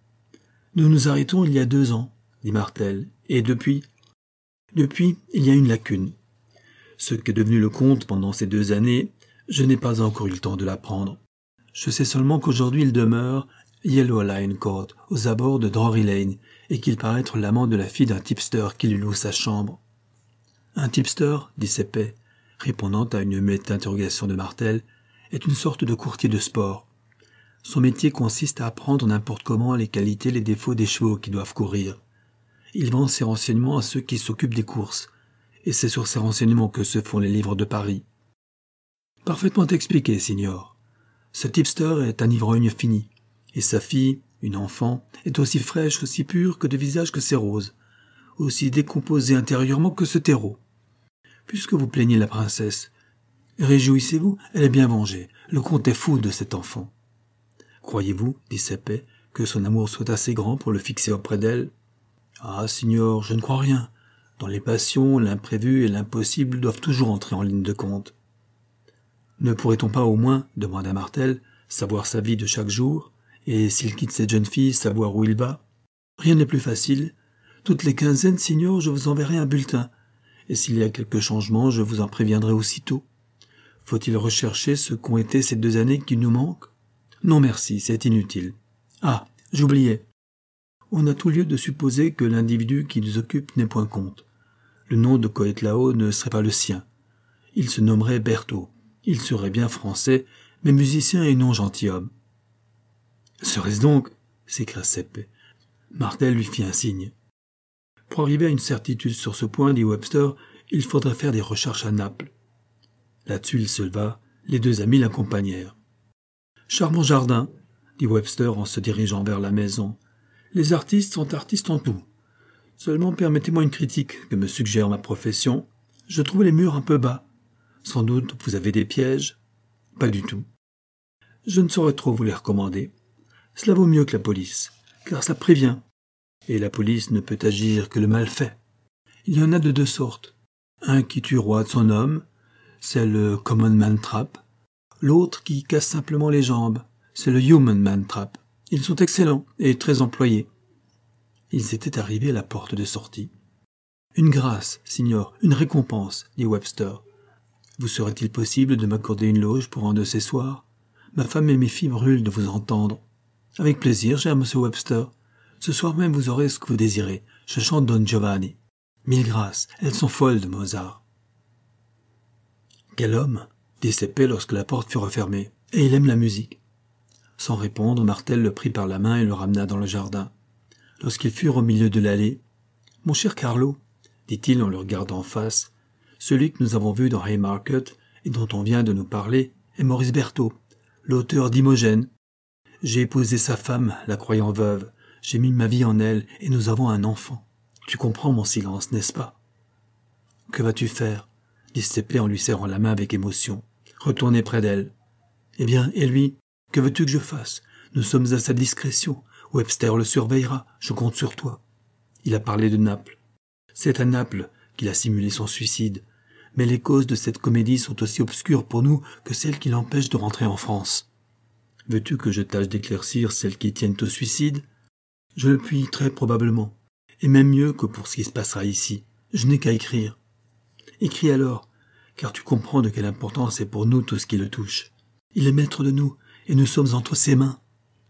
Nous nous arrêtons il y a deux ans, dit Martel, et depuis, depuis, il y a une lacune. Ce qu'est devenu le comte pendant ces deux années, je n'ai pas encore eu le temps de l'apprendre. Je sais seulement qu'aujourd'hui il demeure Yellow Line Court, aux abords de Drury Lane, et qu'il paraît être l'amant de la fille d'un tipster qui lui loue sa chambre. Un tipster, dit Seppe, répondant à une muette interrogation de Martel, est une sorte de courtier de sport. Son métier consiste à apprendre n'importe comment les qualités et les défauts des chevaux qui doivent courir. Il vend ses renseignements à ceux qui s'occupent des courses, et c'est sur ces renseignements que se font les livres de Paris. Parfaitement expliqué, signor. Ce tipster est un ivrogne fini, et sa fille, une enfant, est aussi fraîche, aussi pure que de visage que ses roses, aussi décomposée intérieurement que ce terreau. Puisque vous plaignez la princesse, réjouissez-vous, elle est bien vengée, le comte est fou de cet enfant. Croyez-vous, dit Seppe, que son amour soit assez grand pour le fixer auprès d'elle ? Ah, signor, je ne crois rien. Dans les passions, l'imprévu et l'impossible doivent toujours entrer en ligne de compte. Ne pourrait-on pas au moins, demanda Martel, savoir sa vie de chaque jour, et s'il quitte cette jeune fille, savoir où il va ? Rien n'est plus facile. Toutes les quinzaines, signor, je vous enverrai un bulletin, et s'il y a quelque changement, je vous en préviendrai aussitôt. Faut-il rechercher ce qu'ont été ces deux années qui nous manquent ? Non, merci, c'est inutile. Ah, j'oubliais. On a tout lieu de supposer que l'individu qui nous occupe n'est point comte. Le nom de Coetlao ne serait pas le sien. Il se nommerait Berthaud. Il serait bien français, mais musicien et non gentilhomme. Serait-ce donc ? s'écria Seppe. Martel lui fit un signe. Pour arriver à une certitude sur ce point, dit Webster, il faudrait faire des recherches à Naples. Là-dessus il se leva, les deux amis l'accompagnèrent. Charmant jardin, dit Webster en se dirigeant vers la maison. Les artistes sont artistes en tout. Seulement permettez-moi une critique que me suggère ma profession. Je trouve les murs un peu bas. Sans doute vous avez des pièges ? Pas du tout. Je ne saurais trop vous les recommander. Cela vaut mieux que la police, car ça prévient. Et la police ne peut agir que le mal fait. Il y en a de deux sortes. Un qui tue roi de son homme, c'est le common man trap. L'autre qui casse simplement les jambes, c'est le human man trap. Ils sont excellents et très employés. Ils étaient arrivés à la porte de sortie. « Une grâce, signor, une récompense, dit Webster. Vous serait-il possible de m'accorder une loge pour un de ces soirs? Ma femme et mes filles brûlent de vous entendre. » « Avec plaisir, cher monsieur Webster. Ce soir même, vous aurez ce que vous désirez. Je chante Don Giovanni. Mille grâces, elles sont folles de Mozart. »« Quel homme !» dit Seppé lorsque la porte fut refermée. « Et il aime la musique. » Sans répondre, Martel le prit par la main et le ramena dans le jardin. Lorsqu'ils furent au milieu de l'allée, « Mon cher Carlo, dit-il en le regardant en face, celui que nous avons vu dans Haymarket et dont on vient de nous parler est Maurice Berthaud, l'auteur d'Imogène. J'ai épousé sa femme, la croyant veuve. J'ai mis ma vie en elle et nous avons un enfant. Tu comprends mon silence, n'est-ce pas? Que vas-tu faire? Dit Seppé en lui serrant la main avec émotion. Retournez près d'elle. Eh bien, et lui? Que veux-tu que je fasse? Nous sommes à sa discrétion. Webster le surveillera. Je compte sur toi. Il a parlé de Naples. C'est à Naples qu'il a simulé son suicide. Mais les causes de cette comédie sont aussi obscures pour nous que celles qui l'empêchent de rentrer en France. Veux-tu que je tâche d'éclaircir celles qui tiennent au suicide? Je le puis très probablement, et même mieux que pour ce qui se passera ici. Je n'ai qu'à écrire. Écris alors, car tu comprends de quelle importance est pour nous tout ce qui le touche. Il est maître de nous, et nous sommes entre ses mains.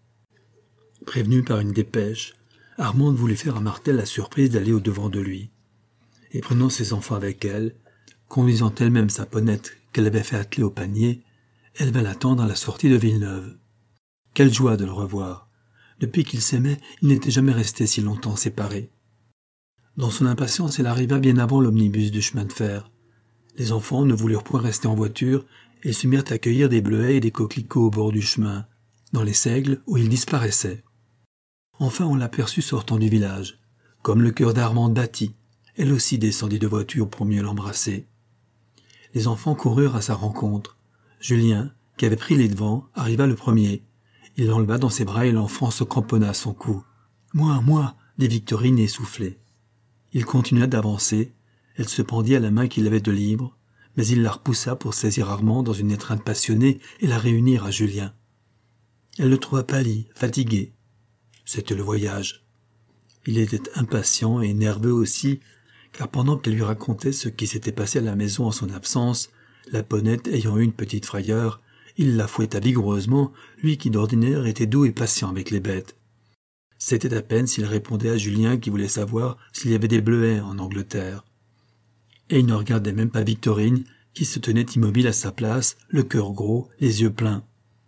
Prévenu par une dépêche, Armande voulut faire à Martel la surprise d'aller au-devant de lui. Et prenant ses enfants avec elle, conduisant elle-même sa ponette qu'elle avait fait atteler au panier, elle vint l'attendre à la sortie de Villeneuve. Quelle joie de le revoir! Depuis qu'ils s'aimaient, ils n'étaient jamais restés si longtemps séparés. Dans son impatience, elle arriva bien avant l'omnibus du chemin de fer. Les enfants ne voulurent point rester en voiture et se mirent à cueillir des bleuets et des coquelicots au bord du chemin, dans les seigles où ils disparaissaient. Enfin, on l'aperçut sortant du village, comme le cœur d'Armande battit. Elle aussi descendit de voiture pour mieux l'embrasser. Les enfants coururent à sa rencontre. Julien, qui avait pris les devants, arriva le premier. Il l'enleva dans ses bras et l'enfant se cramponna à son cou. « Moi, moi !» dit Victorine essoufflée. Il continua d'avancer. Elle se pendit à la main qu'il avait de libre, mais il la repoussa pour saisir Armand dans une étreinte passionnée et la réunir à Julien. Elle le trouva pâli, fatigué. C'était le voyage. Il était impatient et nerveux aussi, car pendant qu'elle lui racontait ce qui s'était passé à la maison en son absence, la ponette ayant eu une petite frayeur, il la fouetta vigoureusement, lui qui d'ordinaire était doux et patient avec les bêtes. C'était à peine s'il répondait à Julien qui voulait savoir s'il y avait des bleuets en Angleterre. Et il ne regardait même pas Victorine, qui se tenait immobile à sa place, le cœur gros, les yeux pleins.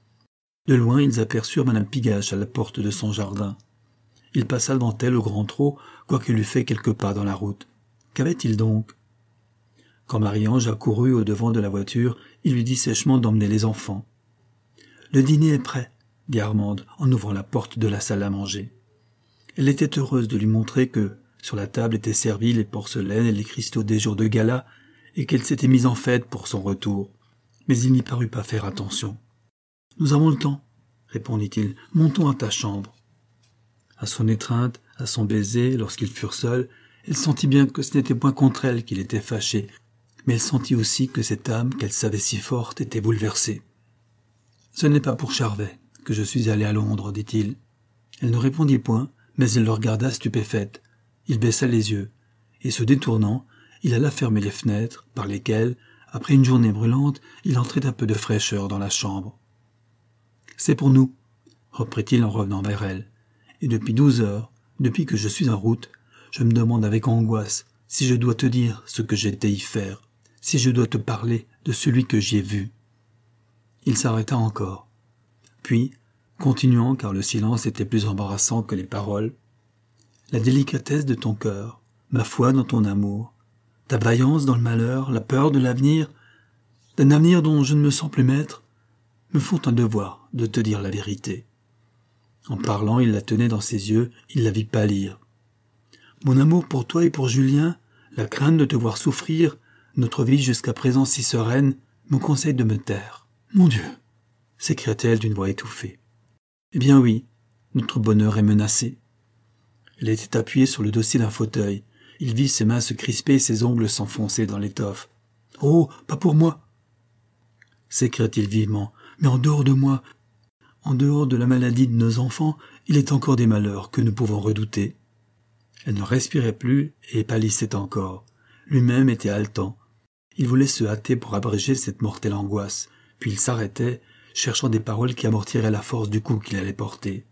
De loin, ils aperçurent Madame Pigache à la porte de son jardin. Il passa devant elle au grand trot, quoiqu'il eût fait quelques pas dans la route. Qu'avait-il donc? Quand Marie-Ange accourut au-devant de la voiture, il lui dit sèchement d'emmener les enfants. « Le dîner est prêt, » dit Armande en ouvrant la porte de la salle à manger. Elle était heureuse de lui montrer que, sur la table étaient servis les porcelaines et les cristaux des jours de gala, et qu'elle s'était mise en fête pour son retour. Mais il n'y parut pas faire attention. « Nous avons le temps, » répondit-il. « Montons à ta chambre. » À son étreinte, à son baiser, lorsqu'ils furent seuls, elle sentit bien que ce n'était point contre elle qu'il était fâché, mais elle sentit aussi que cette âme qu'elle savait si forte était bouleversée. « Ce n'est pas pour Charvet que je suis allé à Londres, dit-il. » Elle ne répondit point, mais elle le regarda stupéfaite. Il baissa les yeux, et se détournant, il alla fermer les fenêtres, par lesquelles, après une journée brûlante, il entrait un peu de fraîcheur dans la chambre. « C'est pour nous, » reprit-il en revenant vers elle. « Et depuis douze heures, depuis que je suis en route, je me demande avec angoisse si je dois te dire ce que j'étais y faire, si je dois te parler de celui que j'y ai vu. » Il s'arrêta encore. Puis, continuant car le silence était plus embarrassant que les paroles, « La délicatesse de ton cœur, ma foi dans ton amour, ta vaillance dans le malheur, la peur de l'avenir, d'un avenir dont je ne me sens plus maître, me font un devoir de te dire la vérité. » En parlant, il la tenait dans ses yeux, il la vit pâlir. « Mon amour pour toi et pour Julien, la crainte de te voir souffrir, notre vie jusqu'à présent si sereine, me conseille de me taire. »« Mon Dieu !» s'écria-t-elle d'une voix étouffée. « Eh bien oui, notre bonheur est menacé. » Elle était appuyée sur le dossier d'un fauteuil. Il vit ses mains se crisper et ses ongles s'enfoncer dans l'étoffe. « Oh, pas pour moi !» s'écria-t-il vivement. « Mais en dehors de moi, en dehors de la maladie de nos enfants, il est encore des malheurs que nous pouvons redouter. Elle ne respirait plus et pâlissait encore. Lui-même était haletant. Il voulait se hâter pour abréger cette mortelle angoisse, puis il s'arrêtait, cherchant des paroles qui amortiraient la force du coup qu'il allait porter.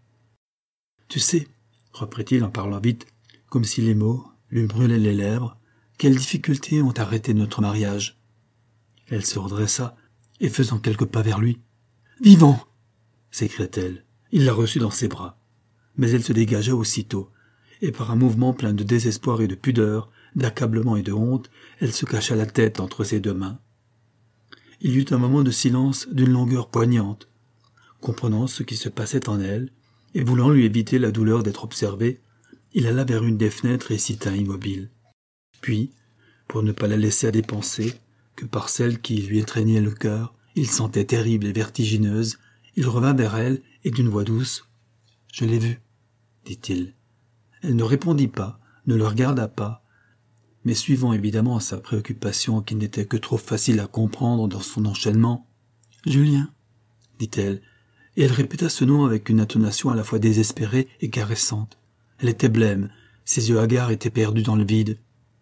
« Tu sais, » reprit-il en parlant vite, comme si les mots lui brûlaient les lèvres, « quelles difficultés ont arrêté notre mariage ?» Elle se redressa, et faisant quelques pas vers lui. « Vivant !» s'écria-t-elle. Il la reçut dans ses bras. Mais elle se dégagea aussitôt, et par un mouvement plein de désespoir et de pudeur, d'accablement et de honte, elle se cacha la tête entre ses deux mains. Il y eut un moment de silence d'une longueur poignante. Comprenant ce qui se passait en elle, et voulant lui éviter la douleur d'être observé, il alla vers une des fenêtres et s'y tint immobile. Puis, pour ne pas la laisser à des pensées, que par celles qui lui étreignaient le cœur, il sentait terrible et vertigineuse, il revint vers elle et d'une voix douce. « Je l'ai vue, » dit-il. Elle ne répondit pas, ne le regarda pas, mais suivant évidemment sa préoccupation qui n'était que trop facile à comprendre dans son enchaînement. « Julien, » dit-elle, et elle répéta ce nom avec une intonation à la fois désespérée et caressante. Elle était blême, ses yeux hagards étaient perdus dans le vide.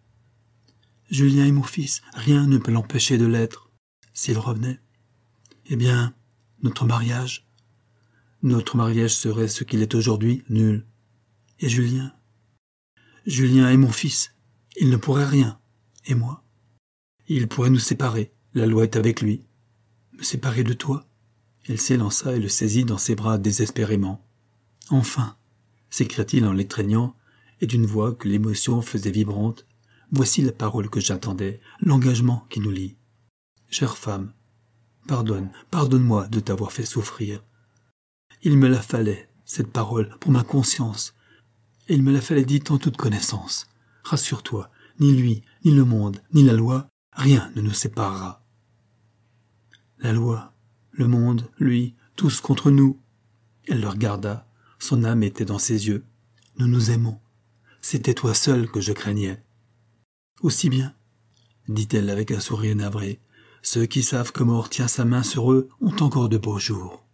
« Julien est mon fils, rien ne peut l'empêcher de l'être, s'il revenait. Eh bien, notre mariage, notre mariage serait ce qu'il est aujourd'hui, nul. Et Julien, Julien est mon fils, il ne pourrait rien, et moi, il pourrait nous séparer, la loi est avec lui. Me séparer de toi ?» Elle s'élança et le saisit dans ses bras désespérément. « Enfin !» s'écria-t-il en l'étreignant, et d'une voix que l'émotion faisait vibrante. « Voici la parole que j'attendais, l'engagement qui nous lie. Chère femme, pardonne, pardonne-moi de t'avoir fait souffrir. Il me la fallait, cette parole, pour ma conscience, et il me la fallait dite en toute connaissance. Rassure-toi, ni lui, ni le monde, ni la loi, rien ne nous séparera. » La loi, le monde, lui, tous contre nous. Elle le regarda, son âme était dans ses yeux. Nous nous aimons. C'était toi seul que je craignais. Aussi bien, dit-elle avec un sourire navré, ceux qui savent que mort tient sa main sur eux ont encore de beaux jours.